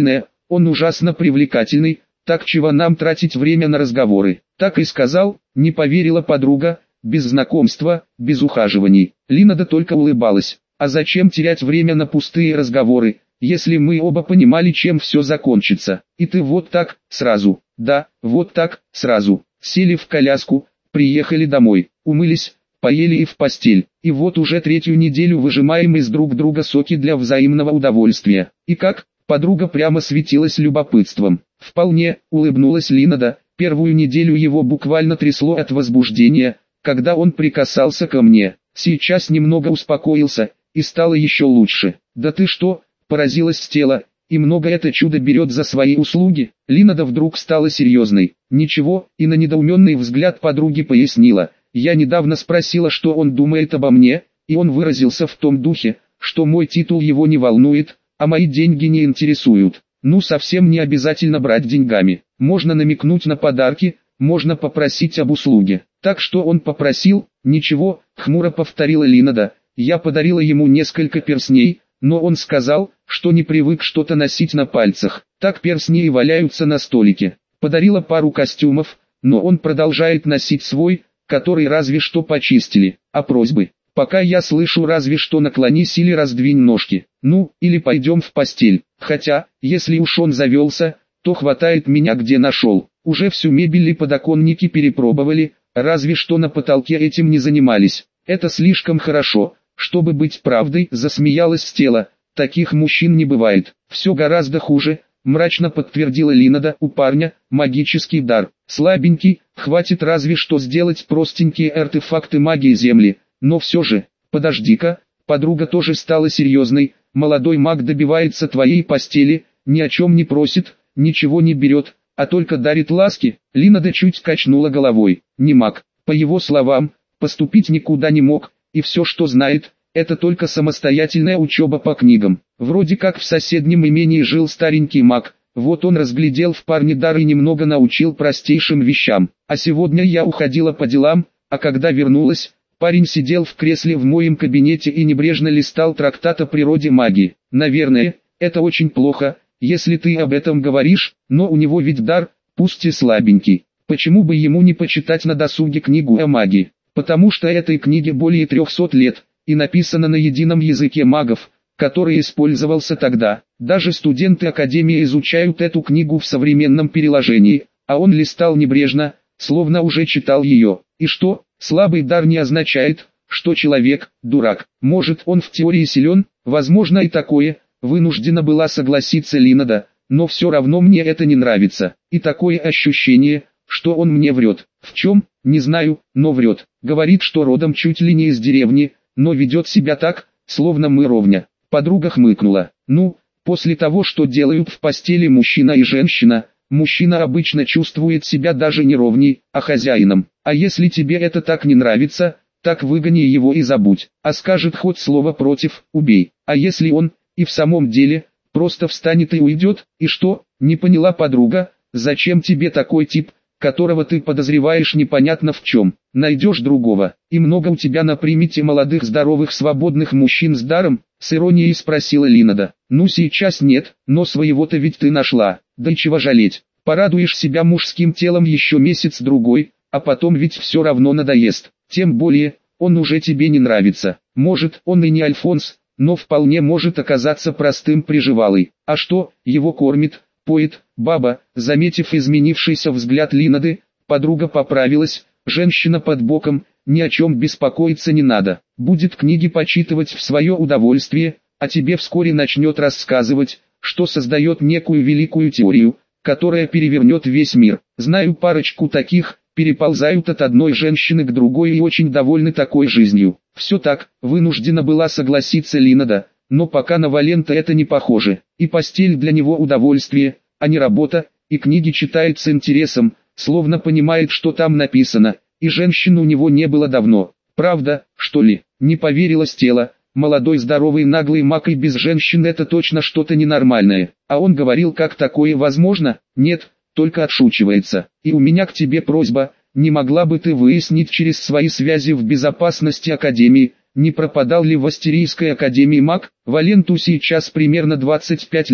он ужасно привлекательный, так чего нам тратить время на разговоры. Так и сказал, не поверила подруга, без знакомства, без ухаживаний. Линада только улыбалась. А зачем терять время на пустые разговоры, если мы оба понимали, чем все закончится. И ты вот так, сразу, да, вот так, сразу. Сели в коляску, приехали домой, умылись, поели и в постель. И вот уже третью неделю выжимаем из друг друга соки для взаимного удовольствия. И как? Подруга прямо светилась любопытством. Вполне, улыбнулась Линада. Первую неделю его буквально трясло от возбуждения, когда он прикасался ко мне. Сейчас немного успокоился, и стало еще лучше. Да ты что, поразилась Стелла, и много это чудо берет за свои услуги? Линада вдруг стала серьезной. Ничего, и на недоуменный взгляд подруги пояснила. Я недавно спросила, что он думает обо мне, и он выразился в том духе, что мой титул его не волнует, а мои деньги не интересуют. Ну совсем не обязательно брать деньгами. Можно намекнуть на подарки, можно попросить об услуге. Так что он попросил? Ничего, хмуро повторила Линада. Я подарила ему несколько перстней, но он сказал, что не привык что-то носить на пальцах. Так перстни и валяются на столике. Подарила пару костюмов, но он продолжает носить свой, который разве что почистили. А просьбы? Пока я слышу разве что наклонись или раздвинь ножки. Ну, или пойдем в постель. Хотя, если уж он завелся, то хватает меня где нашел. Уже всю мебель и подоконники перепробовали, разве что на потолке этим не занимались. Это слишком хорошо, чтобы быть правдой, засмеялась Стелла. Таких мужчин не бывает. Все гораздо хуже, мрачно подтвердила Линада. У парня магический дар. Слабенький, хватит разве что сделать простенькие артефакты магии Земли. Но все же, подожди-ка, подруга тоже стала серьезной. Молодой маг добивается твоей постели, ни о чем не просит, ничего не берет, а только дарит ласки. Линада чуть качнула головой. Не маг, по его словам, поступить никуда не мог, и все, что знает, это только самостоятельная учеба по книгам. Вроде как в соседнем имении жил старенький маг, вот он разглядел в парне дар и немного научил простейшим вещам. А сегодня я уходила по делам, а когда вернулась, парень сидел в кресле в моем кабинете и небрежно листал трактат о природе магии. Наверное, это очень плохо, если ты об этом говоришь, но у него ведь дар, пусть и слабенький. Почему бы ему не почитать на досуге книгу о магии? Потому что этой книге более трехсот лет, и написана на едином языке магов, который использовался тогда. Даже студенты Академии изучают эту книгу в современном переложении, а он листал небрежно, словно уже читал ее. И что, слабый дар не означает, что человек – дурак. Может, он в теории силен, возможно и такое, вынуждена была согласиться Линада, но все равно мне это не нравится. И такое ощущение, что он мне врет. В чем? Не знаю, но врет. Говорит, что родом чуть ли не из деревни, но ведет себя так, словно мы ровня. Подруга хмыкнула. Ну, после того, что делают в постели мужчина и женщина, мужчина обычно чувствует себя даже не ровней, а хозяином. А если тебе это так не нравится, так выгони его и забудь. А скажет хоть слово против, убей. А если он, и в самом деле, просто встанет и уйдет, и что? Не поняла подруга, зачем тебе такой тип, которого ты подозреваешь непонятно в чем? Найдешь другого, и много у тебя на примете молодых здоровых свободных мужчин с даром? С иронией спросила Линада. Ну сейчас нет, но своего-то ведь ты нашла, да и чего жалеть? Порадуешь себя мужским телом еще месяц-другой, а потом ведь все равно надоест. Тем более, он уже тебе не нравится. Может, он и не Альфонс, но вполне может оказаться простым приживалой. А что, его кормит, поет, баба? Заметив изменившийся взгляд Линады, подруга поправилась. Женщина под боком, ни о чем беспокоиться не надо. Будет книги почитывать в свое удовольствие, а тебе вскоре начнет рассказывать, что создает некую великую теорию, которая перевернет весь мир. Знаю парочку таких, переползают от одной женщины к другой и очень довольны такой жизнью. Все так, вынуждена была согласиться Линада, но пока на Валента это не похоже. И постель для него удовольствие, а не работа, и книги читает с интересом, словно понимает, что там написано, и женщин у него не было давно. Правда, что ли? Не поверила Стелла. Молодой здоровый наглый маг и без женщин это точно что-то ненормальное. А он говорил, как такое возможно? Нет, только отшучивается. И у меня к тебе просьба, не могла бы ты выяснить через свои связи в безопасности Академии, не пропадал ли в Астерийской Академии маг? Валенту сейчас примерно двадцать пять лет,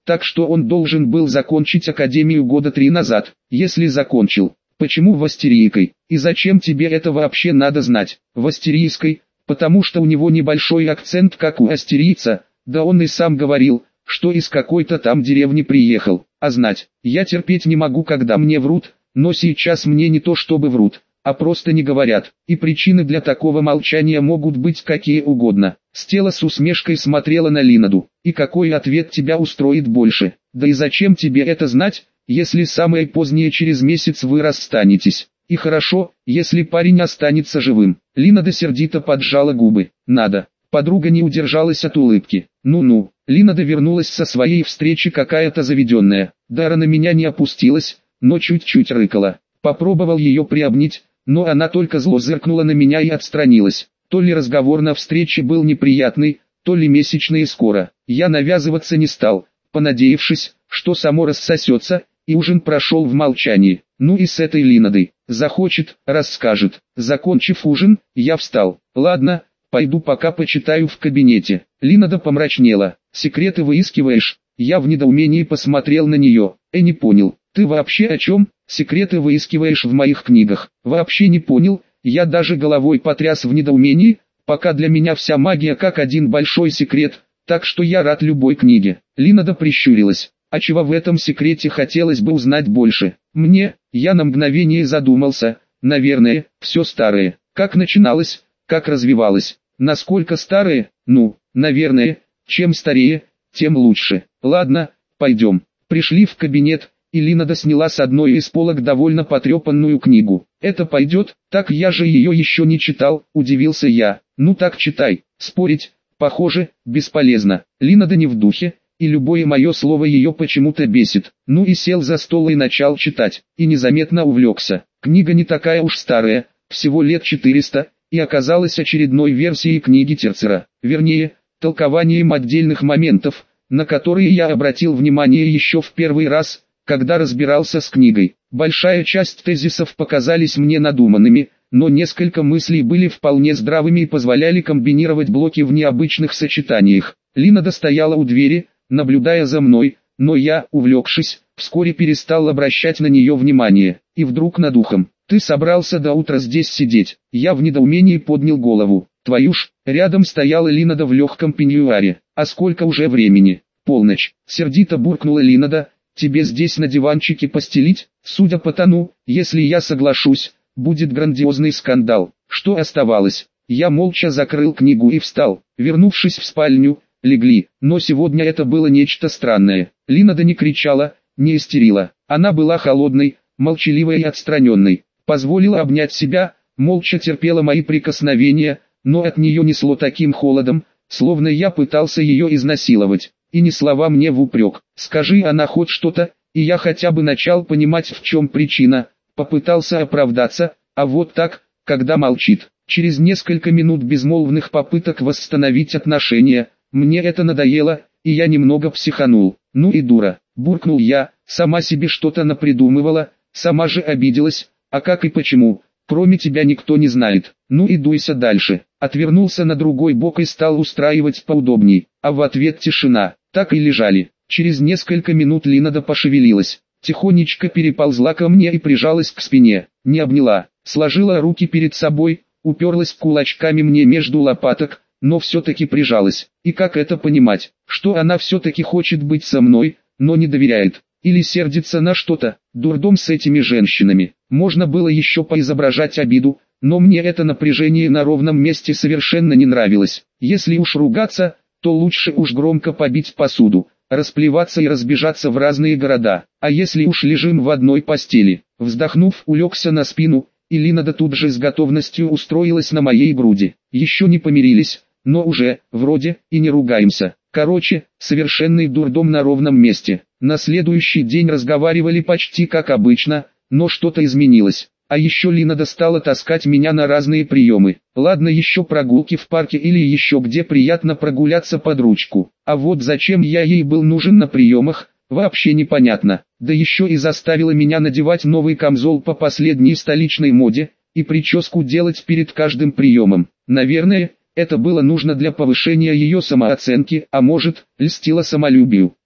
так что он должен был закончить академию года три назад. Если закончил, почему в Астерийской? И зачем тебе это вообще надо знать? В Астерийской, потому что у него небольшой акцент как у астерийца, да он и сам говорил, что из какой-то там деревни приехал. А знать, я терпеть не могу, когда мне врут, но сейчас мне не то чтобы врут, а просто не говорят, и причины для такого молчания могут быть какие угодно. Стелла с усмешкой смотрела на Линаду. И какой ответ тебя устроит больше? Да и зачем тебе это знать, если самое позднее через месяц вы расстанетесь? И хорошо, если парень останется живым. Линада сердито поджала губы. Надо. Подруга не удержалась от улыбки. Ну-ну. Линада вернулась со своей встречи какая-то заведенная. Дара на меня не опустилась, но чуть-чуть рыкала. Попробовал ее приобнять, но она только зло зыркнула на меня и отстранилась. То ли разговор на встрече был неприятный, то ли месячные скоро. Я навязываться не стал, понадеявшись, что само рассосется, и ужин прошел в молчании. Ну и с этой Линадой. Захочет, расскажет. Закончив ужин, я встал. Ладно, пойду пока почитаю в кабинете. Линада помрачнела. Секреты выискиваешь? Я в недоумении посмотрел на нее. Э, не понял. Ты вообще о чем? Секреты выискиваешь в моих книгах. Вообще не понял. Я даже головой потряс в недоумении, пока для меня вся магия как один большой секрет, так что я рад любой книге. Линада прищурилась. А чего в этом секрете хотелось бы узнать больше? Мне, я на мгновение задумался, наверное, все старое. Как начиналось, как развивалось. Насколько старое? Ну, наверное, чем старее, тем лучше. Ладно, пойдем. Пришли в кабинет, и Линада сняла с одной из полок довольно потрепанную книгу. «Это пойдет? Так я же ее еще не читал», – удивился я. «Ну так читай». Спорить, похоже, бесполезно. Линада не в духе, и любое мое слово ее почему-то бесит. Ну и сел за стол и начал читать, и незаметно увлекся. Книга не такая уж старая, всего лет четыреста, и оказалась очередной версией книги Терцера. Вернее, толкованием отдельных моментов, на которые я обратил внимание еще в первый раз, когда разбирался с книгой. Большая часть тезисов показались мне надуманными, но несколько мыслей были вполне здравыми и позволяли комбинировать блоки в необычных сочетаниях. Линада стояла у двери, наблюдая за мной, но я, увлекшись, вскоре перестал обращать на нее внимание. И вдруг над ухом: «Ты собрался до утра здесь сидеть?» Я в недоумении поднял голову. Твою ж, рядом стояла Линада в легком пеньюаре. «А сколько уже времени?» «Полночь», сердито буркнула Линада. «Тебе здесь на диванчике постелить?» Судя по тону, если я соглашусь, будет грандиозный скандал. Что оставалось? Я молча закрыл книгу и встал. Вернувшись в спальню, легли. Но сегодня это было нечто странное. Линада не кричала, не истерила. Она была холодной, молчаливой и отстраненной. Позволила обнять себя, молча терпела мои прикосновения, но от нее несло таким холодом, словно я пытался ее изнасиловать. И ни слова мне в упрек. Скажи она хоть что-то, и я хотя бы начал понимать, в чем причина. Попытался оправдаться, а вот так, когда молчит. Через несколько минут безмолвных попыток восстановить отношения, мне это надоело, и я немного психанул. Ну и дура, буркнул я, сама себе что-то напридумывала, сама же обиделась, а как и почему, кроме тебя никто не знает. Ну и дуйся дальше. Отвернулся на другой бок и стал устраивать поудобней, а в ответ тишина. Так и лежали. Через несколько минут Линада пошевелилась, тихонечко переползла ко мне и прижалась к спине. Не обняла, сложила руки перед собой, уперлась кулачками мне между лопаток, но все-таки прижалась. И как это понимать? Что она все-таки хочет быть со мной, но не доверяет? Или сердится на что-то? Дурдом с этими женщинами. Можно было еще поизображать обиду, но мне это напряжение на ровном месте совершенно не нравилось. Если уж ругаться, то лучше уж громко побить посуду, расплеваться и разбежаться в разные города. А если уж лежим в одной постели? Вздохнув, улегся на спину, и Линада тут же с готовностью устроилась на моей груди. Еще не помирились, но уже, вроде, и не ругаемся. Короче, совершенный дурдом на ровном месте. На следующий день разговаривали почти как обычно, но что-то изменилось. А еще Линада стала таскать меня на разные приемы. Ладно, еще прогулки в парке или еще где приятно прогуляться под ручку. А вот зачем я ей был нужен на приемах, вообще непонятно. Да еще и заставила меня надевать новый камзол по последней столичной моде, и прическу делать перед каждым приемом. Наверное, это было нужно для повышения ее самооценки, а может, льстило самолюбию.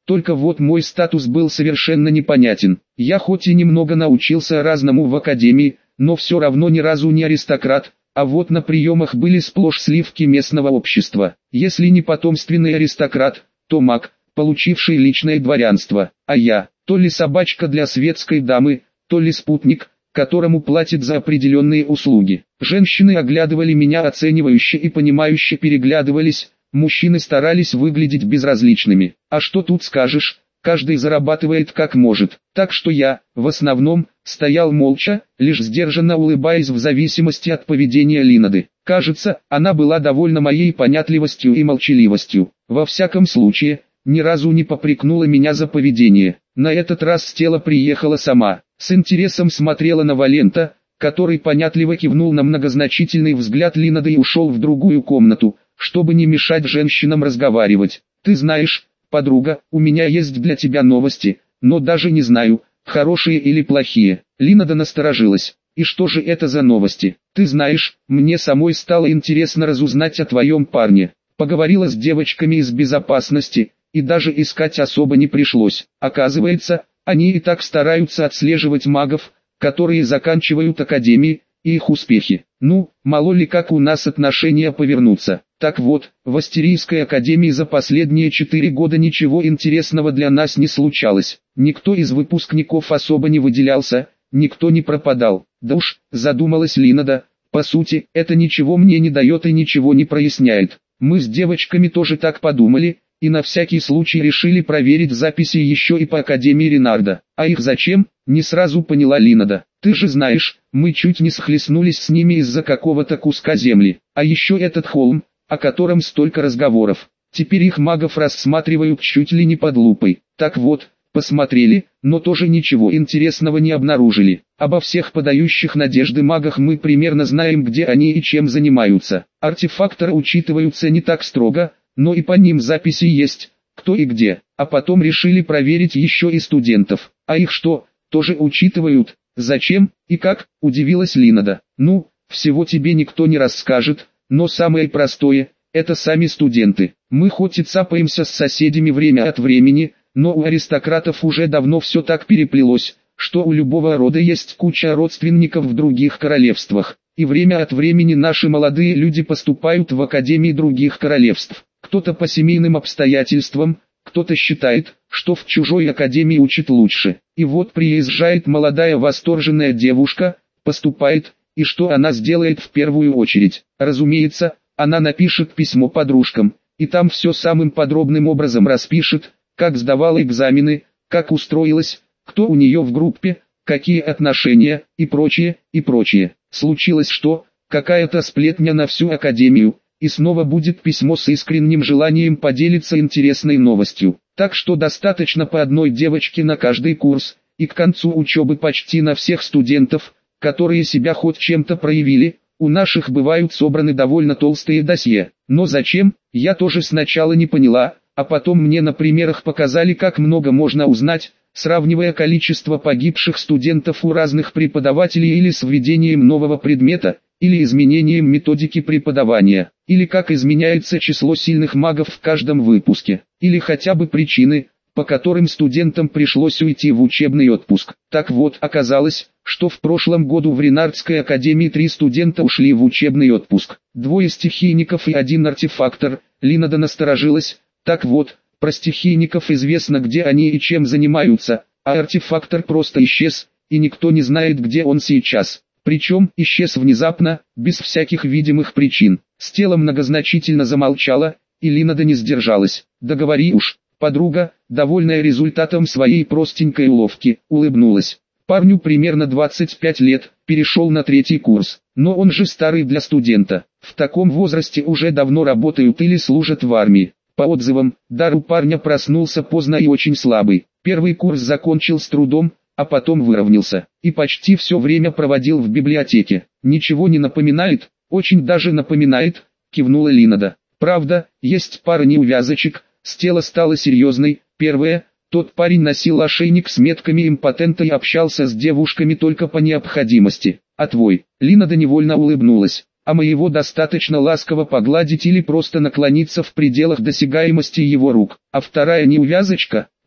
Только вот мой статус был совершенно непонятен. Я хоть и немного научился разному в академии, но все равно ни разу не аристократ, а вот на приемах были сплошь сливки местного общества. Если не потомственный аристократ, то маг, получивший личное дворянство, а я, то ли собачка для светской дамы, то ли спутник, которому платят за определенные услуги. Женщины оглядывали меня оценивающе и понимающе переглядывались, мужчины старались выглядеть безразличными. А что тут скажешь, каждый зарабатывает как может. Так что я, в основном, стоял молча, лишь сдержанно улыбаясь в зависимости от поведения Линады. Кажется, она была довольна моей понятливостью и молчаливостью. Во всяком случае, ни разу не попрекнула меня за поведение. На этот раз Стелла приехала сама. С интересом смотрела на Валента, который понятливо кивнул на многозначительный взгляд Линады и ушел в другую комнату, чтобы не мешать женщинам разговаривать. «Ты знаешь, подруга, у меня есть для тебя новости, но даже не знаю, хорошие или плохие». Линада насторожилась. «И что же это за новости? Ты знаешь, мне самой стало интересно разузнать о твоем парне. Поговорила с девочками из безопасности, и даже искать особо не пришлось. Оказывается, они и так стараются отслеживать магов, которые заканчивают академии, и их успехи. Ну, мало ли как у нас отношения повернутся. Так вот, в Астерийской академии за последние четыре года ничего интересного для нас не случалось. Никто из выпускников особо не выделялся, никто не пропадал. Да уж, задумалась Линада, по сути, это ничего мне не дает и ничего не проясняет. Мы с девочками тоже так подумали, и на всякий случай решили проверить записи еще и по Академии Ренарда. А их зачем? Не сразу поняла Линада. Ты же знаешь, мы чуть не схлестнулись с ними из-за какого-то куска земли. А еще этот холм, о котором столько разговоров. Теперь их магов рассматривают чуть ли не под лупой. Так вот, посмотрели, но тоже ничего интересного не обнаружили. Обо всех подающих надежды магах мы примерно знаем, где они и чем занимаются. Артефакторы учитываются не так строго, но и по ним записи есть, кто и где. А потом решили проверить еще и студентов. А их что, тоже учитывают? Зачем и как? Удивилась Линада. Ну, всего тебе никто не расскажет, но самое простое – это сами студенты. Мы хоть и цапаемся с соседями время от времени, но у аристократов уже давно все так переплелось, что у любого рода есть куча родственников в других королевствах. И время от времени наши молодые люди поступают в академии других королевств. Кто-то по семейным обстоятельствам, кто-то считает, что в чужой академии учат лучше. И вот приезжает молодая восторженная девушка, поступает, и что она сделает в первую очередь? Разумеется, она напишет письмо подружкам, и там все самым подробным образом распишет, как сдавала экзамены, как устроилась, кто у нее в группе, какие отношения, и прочее, и прочее. Случилось что, какая-то сплетня на всю академию, и снова будет письмо с искренним желанием поделиться интересной новостью. Так что достаточно по одной девочке на каждый курс, и к концу учебы почти на всех студентов, которые себя хоть чем-то проявили, у наших бывают собраны довольно толстые досье. Но зачем, я тоже сначала не поняла, а потом мне на примерах показали, как много можно узнать, сравнивая количество погибших студентов у разных преподавателей или с введением нового предмета, или изменением методики преподавания, или как изменяется число сильных магов в каждом выпуске, или хотя бы причины, по которым студентам пришлось уйти в учебный отпуск. Так вот, оказалось, что в прошлом году в Ренардской академии три студента ушли в учебный отпуск. Двое стихийников и один артефактор. Линада насторожилась. Так вот, про стихийников известно, где они и чем занимаются, а артефактор просто исчез, и никто не знает, где он сейчас. Причем исчез внезапно, без всяких видимых причин. Стелла многозначительно замолчала, и Линада не сдержалась. «Да говори уж». Подруга, довольная результатом своей простенькой уловки, улыбнулась. Парню примерно двадцать пять лет, перешел на третий курс, но он же старый для студента. В таком возрасте уже давно работают или служат в армии. По отзывам, дар у парня проснулся поздно и очень слабый. Первый курс закончил с трудом, а потом выровнялся. И почти все время проводил в библиотеке. «Ничего не напоминает?» «Очень даже напоминает», кивнула Линада. «Правда, есть пара неувязочек». Стелла стала серьезной. Первое, тот парень носил ошейник с метками импотента и общался с девушками только по необходимости. А твой? Линада невольно улыбнулась. А моего достаточно ласково погладить или просто наклониться в пределах досягаемости его рук. А вторая неувязочка,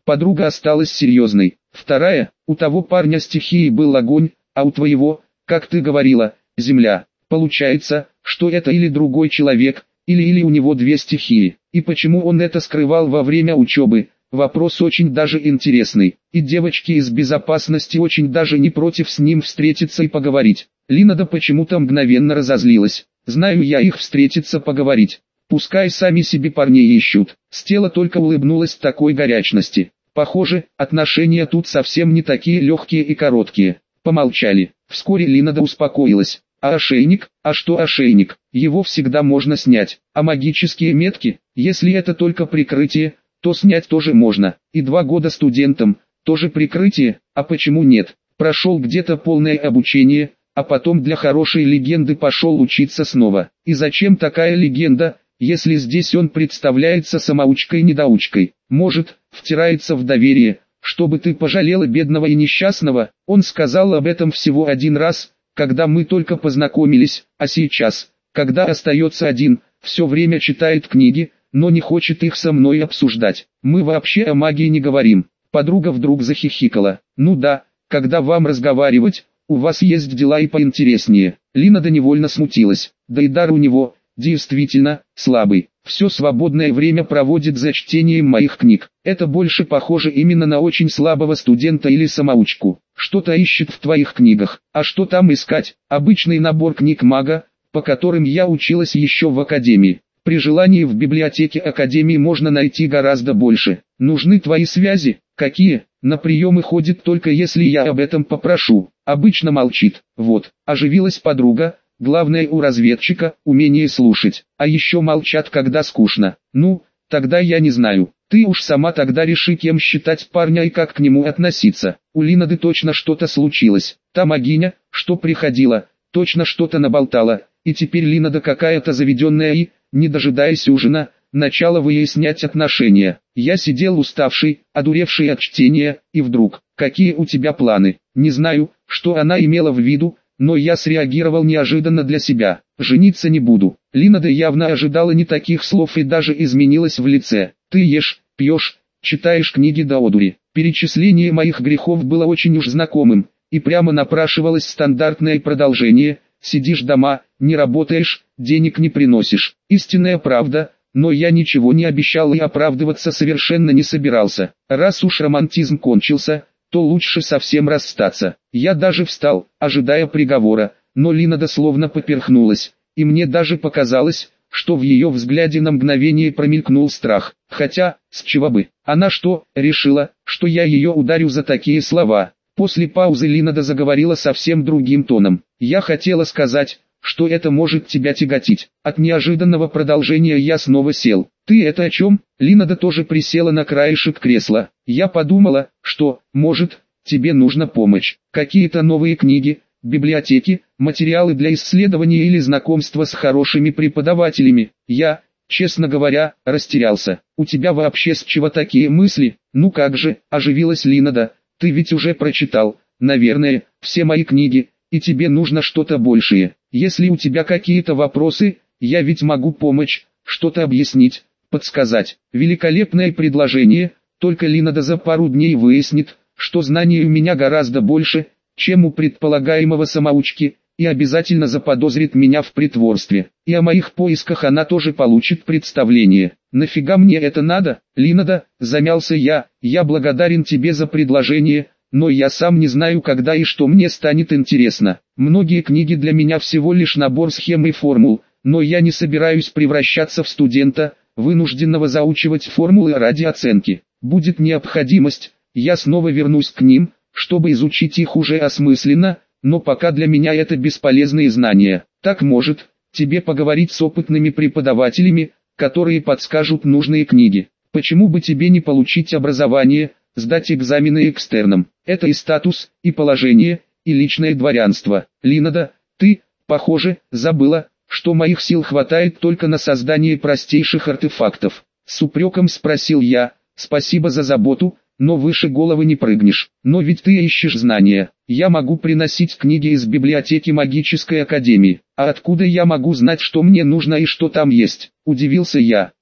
Подруга осталась серьезной. Вторая, у того парня стихией был огонь, а у твоего, как ты говорила, земля. Получается, что это или другой человек, или или у него две стихии. И почему он это скрывал во время учебы? Вопрос очень даже интересный. И девочки из безопасности очень даже не против с ним встретиться и поговорить. Линада почему-то мгновенно разозлилась. Знаю я их встретиться поговорить. Пускай сами себе парней ищут. Стелла только улыбнулась такой горячности. Похоже, отношения тут совсем не такие легкие и короткие. Помолчали. Вскоре Линада успокоилась. А ошейник? А что ошейник? Его всегда можно снять. А магические метки? Если это только прикрытие, то снять тоже можно. И два года студентам, тоже прикрытие, а почему нет? Прошел где-то полное обучение, а потом для хорошей легенды пошел учиться снова. И зачем такая легенда, если здесь он представляется самоучкой-недоучкой? Может, втирается в доверие, чтобы ты пожалела бедного и несчастного? Он сказал об этом всего один раз, когда мы только познакомились, а сейчас, когда остается один, все время читает книги, но не хочет их со мной обсуждать. Мы вообще о магии не говорим. Подруга вдруг захихикала. Ну да, когда вам разговаривать, у вас есть дела и поинтереснее. Линада невольно смутилась. Да и дар у него, действительно, слабый. Все свободное время проводит за чтением моих книг. Это больше похоже именно на очень слабого студента или самоучку. Что-то ищет в твоих книгах. А что там искать? Обычный набор книг мага, по которым я училась еще в академии. При желании в библиотеке академии можно найти гораздо больше. Нужны твои связи? Какие? На приемы ходит только если я об этом попрошу. Обычно молчит. Вот, оживилась подруга. Главное у разведчика – умение слушать. А еще молчат, когда скучно. Ну, тогда я не знаю. Ты уж сама тогда реши, кем считать парня и как к нему относиться. У Линады точно что-то случилось. Та магиня, что приходила, точно что-то наболтала. И теперь Линада какая-то заведенная и, не дожидаясь ужина, начала выяснять отношения. Я сидел уставший, одуревший от чтения, и вдруг, какие у тебя планы? Не знаю, что она имела в виду, но я среагировал неожиданно для себя. Жениться не буду. Линада явно ожидала не таких слов и даже изменилась в лице. Ты ешь, пьешь, читаешь книги до одури. Перечисление моих грехов было очень уж знакомым, и прямо напрашивалось стандартное продолжение. Сидишь дома, не работаешь, денег не приносишь. Истинная правда, но я ничего не обещал и оправдываться совершенно не собирался. Раз уж романтизм кончился, то лучше совсем расстаться. Я даже встал, ожидая приговора, но Линада словно поперхнулась, и мне даже показалось, что в ее взгляде на мгновение промелькнул страх. Хотя, с чего бы? Она что, решила, что я ее ударю за такие слова? После паузы Линада заговорила совсем другим тоном. Я хотела сказать, что это может тебя тяготить. От неожиданного продолжения я снова сел. Ты это о чем? Линада тоже присела на краешек кресла. Я подумала, что, может, тебе нужна помощь. Какие-то новые книги, библиотеки, материалы для исследования или знакомства с хорошими преподавателями. Я, честно говоря, растерялся. У тебя вообще с чего такие мысли? Ну как же, оживилась Линада. Ты ведь уже прочитал, наверное, все мои книги, и тебе нужно что-то большее. Если у тебя какие-то вопросы, я ведь могу помочь, что-то объяснить, подсказать. Великолепное предложение, только Линада за пару дней выяснит, что знаний у меня гораздо больше, чем у предполагаемого самоучки, и обязательно заподозрит меня в притворстве. И о моих поисках она тоже получит представление. Нафига мне это надо? Линада, замялся я, я благодарен тебе за предложение, но я сам не знаю, когда и что мне станет интересно. Многие книги для меня всего лишь набор схем и формул, но я не собираюсь превращаться в студента, вынужденного заучивать формулы ради оценки. Будет необходимость, я снова вернусь к ним, чтобы изучить их уже осмысленно, но пока для меня это бесполезные знания. Так может, тебе поговорить с опытными преподавателями, которые подскажут нужные книги. Почему бы тебе не получить образование, сдать экзамены экстерном? Это и статус, и положение, и личное дворянство. Линада, ты, похоже, забыла, что моих сил хватает только на создание простейших артефактов. С упреком спросил я. Спасибо за заботу, но выше головы не прыгнешь. Но ведь ты ищешь знания. Я могу приносить книги из библиотеки магической академии. А откуда я могу знать, что мне нужно и что там есть? Удивился я.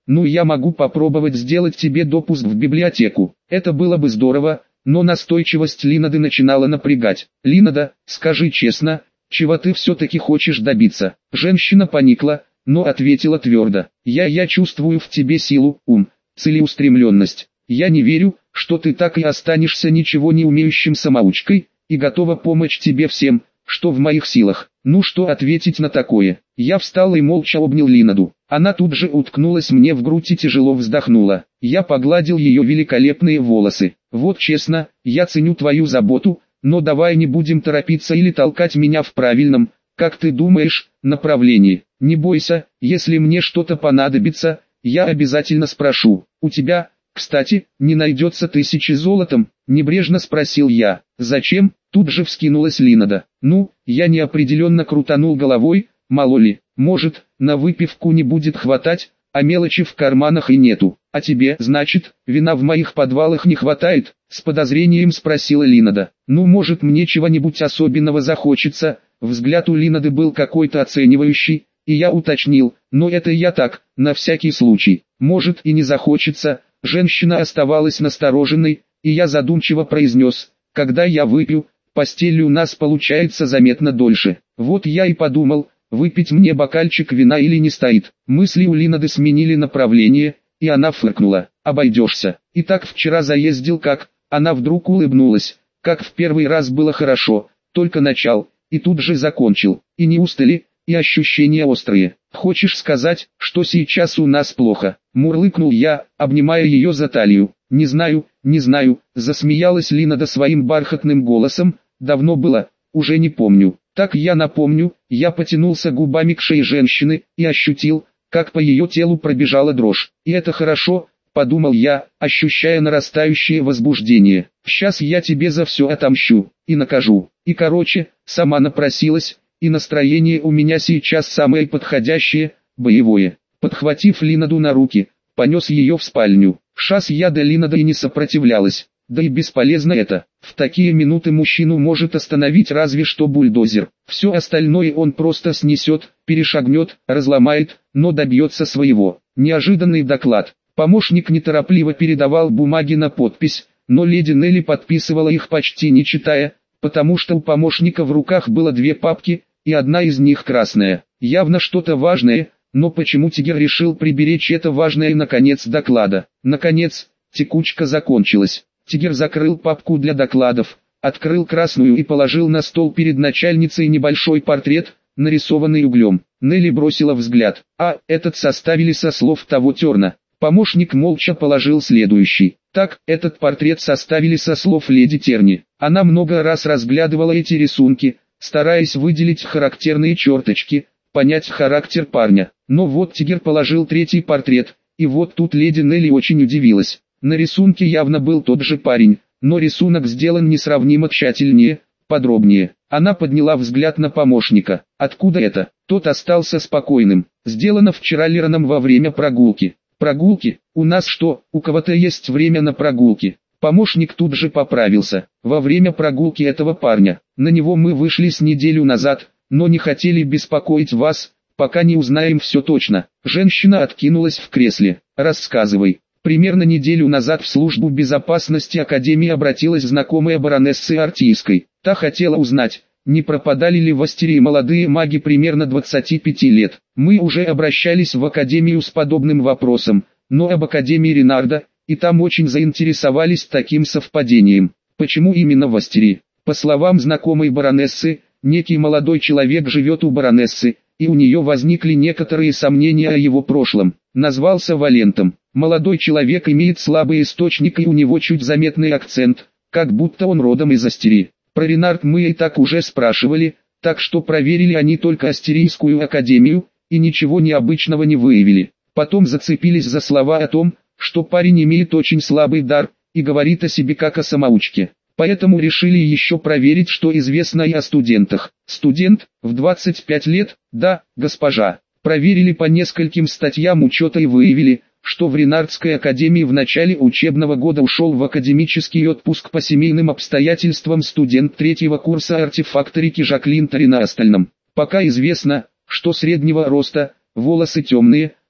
Ну я могу попробовать сделать тебе допуск в библиотеку. Это было бы здорово, но настойчивость Линады начинала напрягать. Линада, скажи честно, чего ты все-таки хочешь добиться? Женщина поникла, но ответила твердо. Я, я чувствую в тебе силу, ум, целеустремленность. Я не верю, что ты так и останешься ничего не умеющим самоучкой, и готова помочь тебе всем, что в моих силах. Ну что ответить на такое? Я встал и молча обнял Линаду. Она тут же уткнулась мне в грудь и тяжело вздохнула. Я погладил ее великолепные волосы. Вот честно, я ценю твою заботу, но давай не будем торопиться или толкать меня в правильном, как ты думаешь, направлении. Не бойся, если мне что-то понадобится, я обязательно спрошу. У тебя, кстати, не найдется тысячи золотом? Небрежно спросил я. Зачем? Тут же вскинулась Линада. Ну, я неопределенно крутанул головой, мало ли, может, на выпивку не будет хватать, а мелочи в карманах и нету. А тебе, значит, вина в моих подвалах не хватает? С подозрением спросила Линада. Ну может мне чего-нибудь особенного захочется? Взгляд у Линады был какой-то оценивающий, и я уточнил, но это я так, на всякий случай. Может и не захочется. Женщина оставалась настороженной, и я задумчиво произнес, когда я выпью, постель у нас получается заметно дольше. Вот я и подумал, выпить мне бокальчик вина или не стоит. Мысли у Линады сменили направление, и она фыркнула. Обойдешься. И так вчера заездил как, она вдруг улыбнулась, как в первый раз было хорошо, только начал, и тут же закончил. И не устали, и ощущения острые. Хочешь сказать, что сейчас у нас плохо? Мурлыкнул я, обнимая ее за талию. Не знаю, не знаю, засмеялась Линада своим бархатным голосом. Давно было, уже не помню. Так я напомню, я потянулся губами к шее женщины и ощутил, как по ее телу пробежала дрожь. И это хорошо, подумал я, ощущая нарастающее возбуждение. Сейчас я тебе за все отомщу и накажу. И короче, сама напросилась, и настроение у меня сейчас самое подходящее, боевое. Подхватив Линаду на руки, понес ее в спальню. Шас я до Линада и не сопротивлялась. Да и бесполезно это. В такие минуты мужчину может остановить разве что бульдозер. Все остальное он просто снесет, перешагнет, разломает, но добьется своего. Неожиданный доклад. Помощник неторопливо передавал бумаги на подпись, но леди Нелли подписывала их почти не читая, потому что у помощника в руках было две папки, и одна из них красная. Явно что-то важное, но почему Тигр решил приберечь это важное на конец доклада? Наконец, текучка закончилась. Тигр закрыл папку для докладов, открыл красную и положил на стол перед начальницей небольшой портрет, нарисованный углем. Нелли бросила взгляд. А, этот составили со слов того Терна. Помощник молча положил следующий. Так, этот портрет составили со слов леди Терни. Она много раз разглядывала эти рисунки, стараясь выделить характерные черточки, понять характер парня. Но вот Тигр положил третий портрет, и вот тут леди Нелли очень удивилась. На рисунке явно был тот же парень, но рисунок сделан несравнимо тщательнее, подробнее. Она подняла взгляд на помощника. Откуда это? Тот остался спокойным. Сделано вчера Лероном во время прогулки. Прогулки? У нас что, у кого-то есть время на прогулки? Помощник тут же поправился. Во время прогулки этого парня. На него мы вышли с неделю назад, но не хотели беспокоить вас, пока не узнаем все точно. Женщина откинулась в кресле. Рассказывай. Примерно неделю назад в службу безопасности Академии обратилась знакомая баронессы Артийской. Та хотела узнать, не пропадали ли в Астерии молодые маги примерно двадцати пяти лет. Мы уже обращались в Академию с подобным вопросом, но об Академии Ренарда, и там очень заинтересовались таким совпадением. Почему именно в Астерии? По словам знакомой баронессы, некий молодой человек живет у баронессы, и у нее возникли некоторые сомнения о его прошлом. Назвался Валентом. Молодой человек имеет слабый источник и у него чуть заметный акцент, как будто он родом из Астерии. Про Ренард мы и так уже спрашивали, так что проверили они только Астерийскую академию, и ничего необычного не выявили. Потом зацепились за слова о том, что парень имеет очень слабый дар, и говорит о себе как о самоучке. Поэтому решили еще проверить, что известно и о студентах. Студент, в двадцать пять лет, да, госпожа. Проверили по нескольким статьям учета и выявили, что в Ренардской академии в начале учебного года ушел в академический отпуск по семейным обстоятельствам студент третьего курса артефакторики Жаклин Тарина. Остальном пока известно, что среднего роста, волосы темные,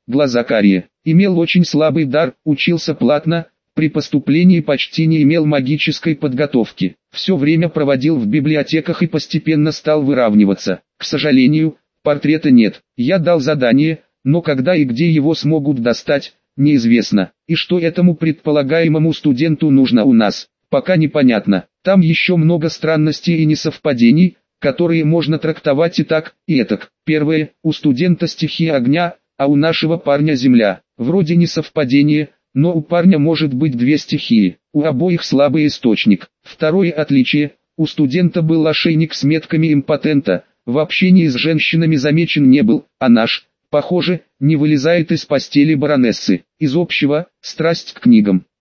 глаза карие. Имел очень слабый дар, учился платно, при поступлении почти не имел магической подготовки. Все время проводил в библиотеках и постепенно стал выравниваться. К сожалению, портрета нет. Я дал задание, но когда и где его смогут достать, неизвестно. И что этому предполагаемому студенту нужно у нас, пока непонятно. Там еще много странностей и несовпадений, которые можно трактовать и так, и этак. Первое, у студента стихия огня, а у нашего парня земля. Вроде несовпадение, но у парня может быть две стихии, у обоих слабый источник. Второе отличие, у студента был ошейник с метками импотента, в общении с женщинами замечен не был, а наш, похоже, не вылезает из постели баронессы. Из общего, страсть к книгам.